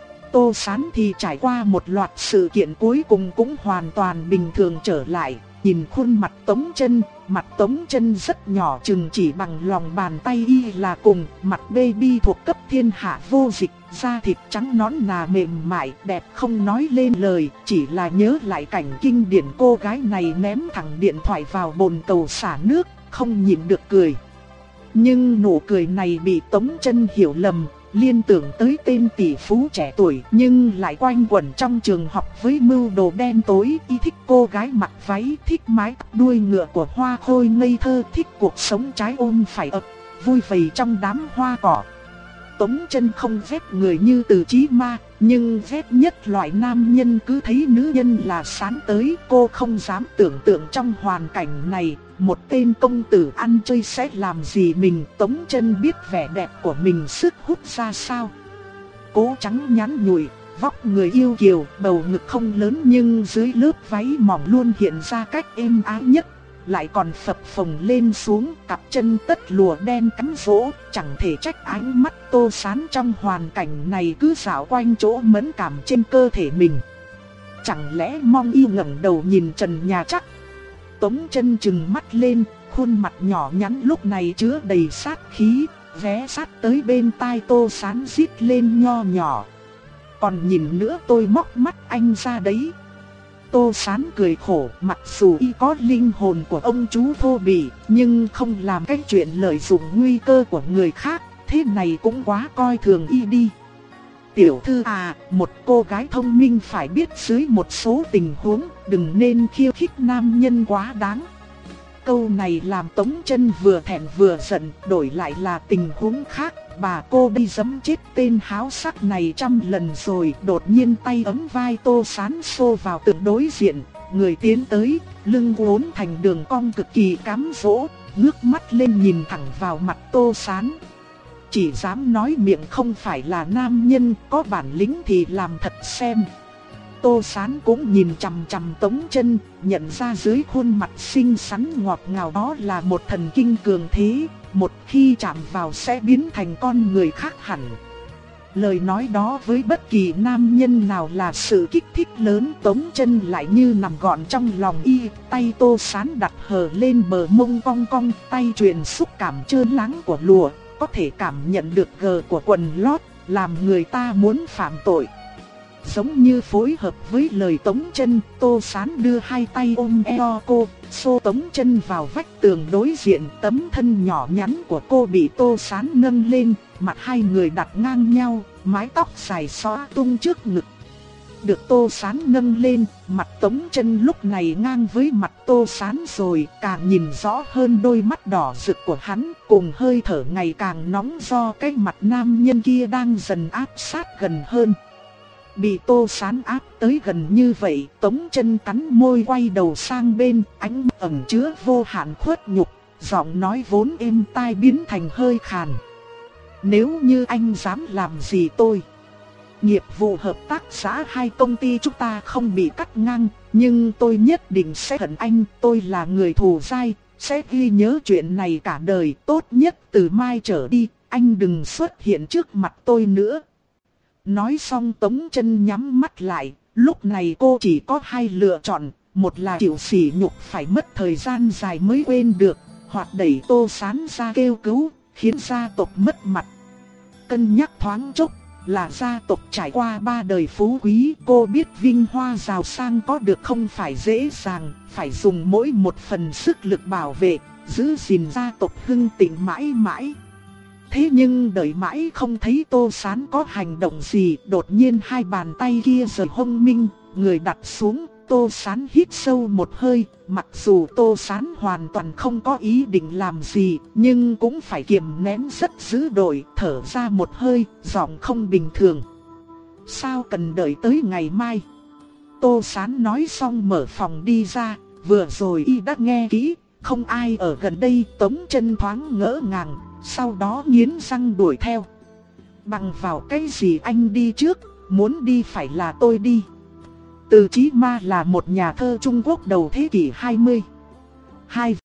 Tô Sán thì trải qua một loạt sự kiện cuối cùng cũng hoàn toàn bình thường trở lại. Nhìn khuôn mặt Tống Chân, mặt Tống Chân rất nhỏ chừng chỉ bằng lòng bàn tay y là cùng, mặt baby thuộc cấp thiên hạ vô dịch, da thịt trắng nõn nà mềm mại, đẹp không nói lên lời, chỉ là nhớ lại cảnh kinh điển cô gái này ném thẳng điện thoại vào bồn cầu xả nước, không nhịn được cười. Nhưng nụ cười này bị Tống Chân hiểu lầm, liên tưởng tới tên tỷ phú trẻ tuổi nhưng lại quanh quẩn trong trường học với mưu đồ đen tối, y thích cô gái mặc váy, thích mái tóc đuôi ngựa của hoa khôi ngây thơ, thích cuộc sống trái ôm phải ập, vui vầy trong đám hoa cỏ. Tống Chân không ghét người như Từ Chí Ma, nhưng ghét nhất loại nam nhân cứ thấy nữ nhân là sán tới. Cô không dám tưởng tượng trong hoàn cảnh này, một tên công tử ăn chơi sẽ làm gì mình. Tống Chân biết vẻ đẹp của mình sức hút ra sao. Cố trắng nhắn nhủi, vóc người yêu kiều, bầu ngực không lớn nhưng dưới lớp váy mỏng luôn hiện ra cách êm ái nhất. Lại còn phập phồng lên xuống, cặp chân tất lụa đen cắm rỗ, chẳng thể trách ánh mắt Tô Sán trong hoàn cảnh này cứ dạo quanh chỗ mẫn cảm trên cơ thể mình. Chẳng lẽ mong yêu ngẩng đầu nhìn trần nhà chắc? Tống Chân trừng mắt lên, khuôn mặt nhỏ nhắn lúc này chứa đầy sát khí, ghé sát tới bên tai Tô Sán rít lên nho nhỏ. Còn nhìn nữa tôi móc mắt anh ra đấy. Tô Sán cười khổ, mặc dù y có linh hồn của ông chú thô bỉ, nhưng không làm cái chuyện lợi dụng nguy cơ của người khác, thế này cũng quá coi thường y đi. Tiểu thư à, một cô gái thông minh phải biết dưới một số tình huống, đừng nên khiêu khích nam nhân quá đáng. Câu này làm Tống Chân vừa thẹn vừa giận, đổi lại là tình huống khác, bà cô đi giẫm chết tên háo sắc này trăm lần rồi. Đột nhiên tay ấm vai Tô Sán xô vào tường đối diện, người tiến tới, lưng uốn thành đường cong cực kỳ cám dỗ, ngước mắt lên nhìn thẳng vào mặt Tô Sán. Chỉ dám nói miệng không phải là nam nhân, có bản lĩnh thì làm thật xem. Tô Sán cũng nhìn chằm chằm Tống Chân, nhận ra dưới khuôn mặt xinh xắn ngọt ngào đó là một thần kinh cường thế, một khi chạm vào sẽ biến thành con người khác hẳn. Lời nói đó với bất kỳ nam nhân nào là sự kích thích lớn. Tống Chân lại như nằm gọn trong lòng y, tay Tô Sán đặt hờ lên bờ mông cong cong, tay truyền xúc cảm trơn láng của lụa, có thể cảm nhận được gờ của quần lót, làm người ta muốn phạm tội. Giống như phối hợp với lời Tống Chân, Tô Sán đưa hai tay ôm eo cô, xô Tống Chân vào vách tường đối diện. Tấm thân nhỏ nhắn của cô bị Tô Sán nâng lên, mặt hai người đặt ngang nhau, mái tóc dài xõa tung trước ngực. Được Tô Sán nâng lên, mặt Tống Chân lúc này ngang với mặt Tô Sán rồi, càng nhìn rõ hơn đôi mắt đỏ rực của hắn, cùng hơi thở ngày càng nóng do cái mặt nam nhân kia đang dần áp sát gần hơn. Bị Tô Sán áp tới gần như vậy, Tống Chân cắn môi quay đầu sang bên, ánh mắt ẩn chứa vô hạn khuất nhục, giọng nói vốn êm tai biến thành hơi khàn. Nếu như anh dám làm gì tôi, nghiệp vụ hợp tác xã hai công ty chúng ta không bị cắt ngang, nhưng tôi nhất định sẽ hận anh. Tôi là người thù dai, sẽ ghi nhớ chuyện này cả đời. Tốt nhất từ mai trở đi, anh đừng xuất hiện trước mặt tôi nữa. Nói xong Tống Chân nhắm mắt lại, lúc này cô chỉ có hai lựa chọn, một là chịu sỉ nhục phải mất thời gian dài mới quên được, hoặc đẩy Tô Sán ra kêu cứu, khiến gia tộc mất mặt. Cân nhắc thoáng chốc, là gia tộc trải qua ba đời phú quý, cô biết vinh hoa giàu sang có được không phải dễ dàng, phải dùng mỗi một phần sức lực bảo vệ, giữ gìn gia tộc hưng thịnh mãi mãi. Thế nhưng đợi mãi không thấy Tô Sán có hành động gì, đột nhiên hai bàn tay kia rời hông minh, người đặt xuống. Tô Sán hít sâu một hơi, mặc dù Tô Sán hoàn toàn không có ý định làm gì, nhưng cũng phải kiềm nén rất dữ dội, thở ra một hơi, giọng không bình thường. Sao cần đợi tới ngày mai? Tô Sán nói xong mở phòng đi ra, vừa rồi y đã nghe kỹ, không ai ở gần đây. Tống Chân thoáng ngỡ ngàng, sau đó nghiến răng đuổi theo. Bằng vào cái gì anh đi trước, muốn đi phải là tôi đi. Từ Chí Ma là một nhà thơ Trung Quốc đầu thế kỷ hai mươi. Hai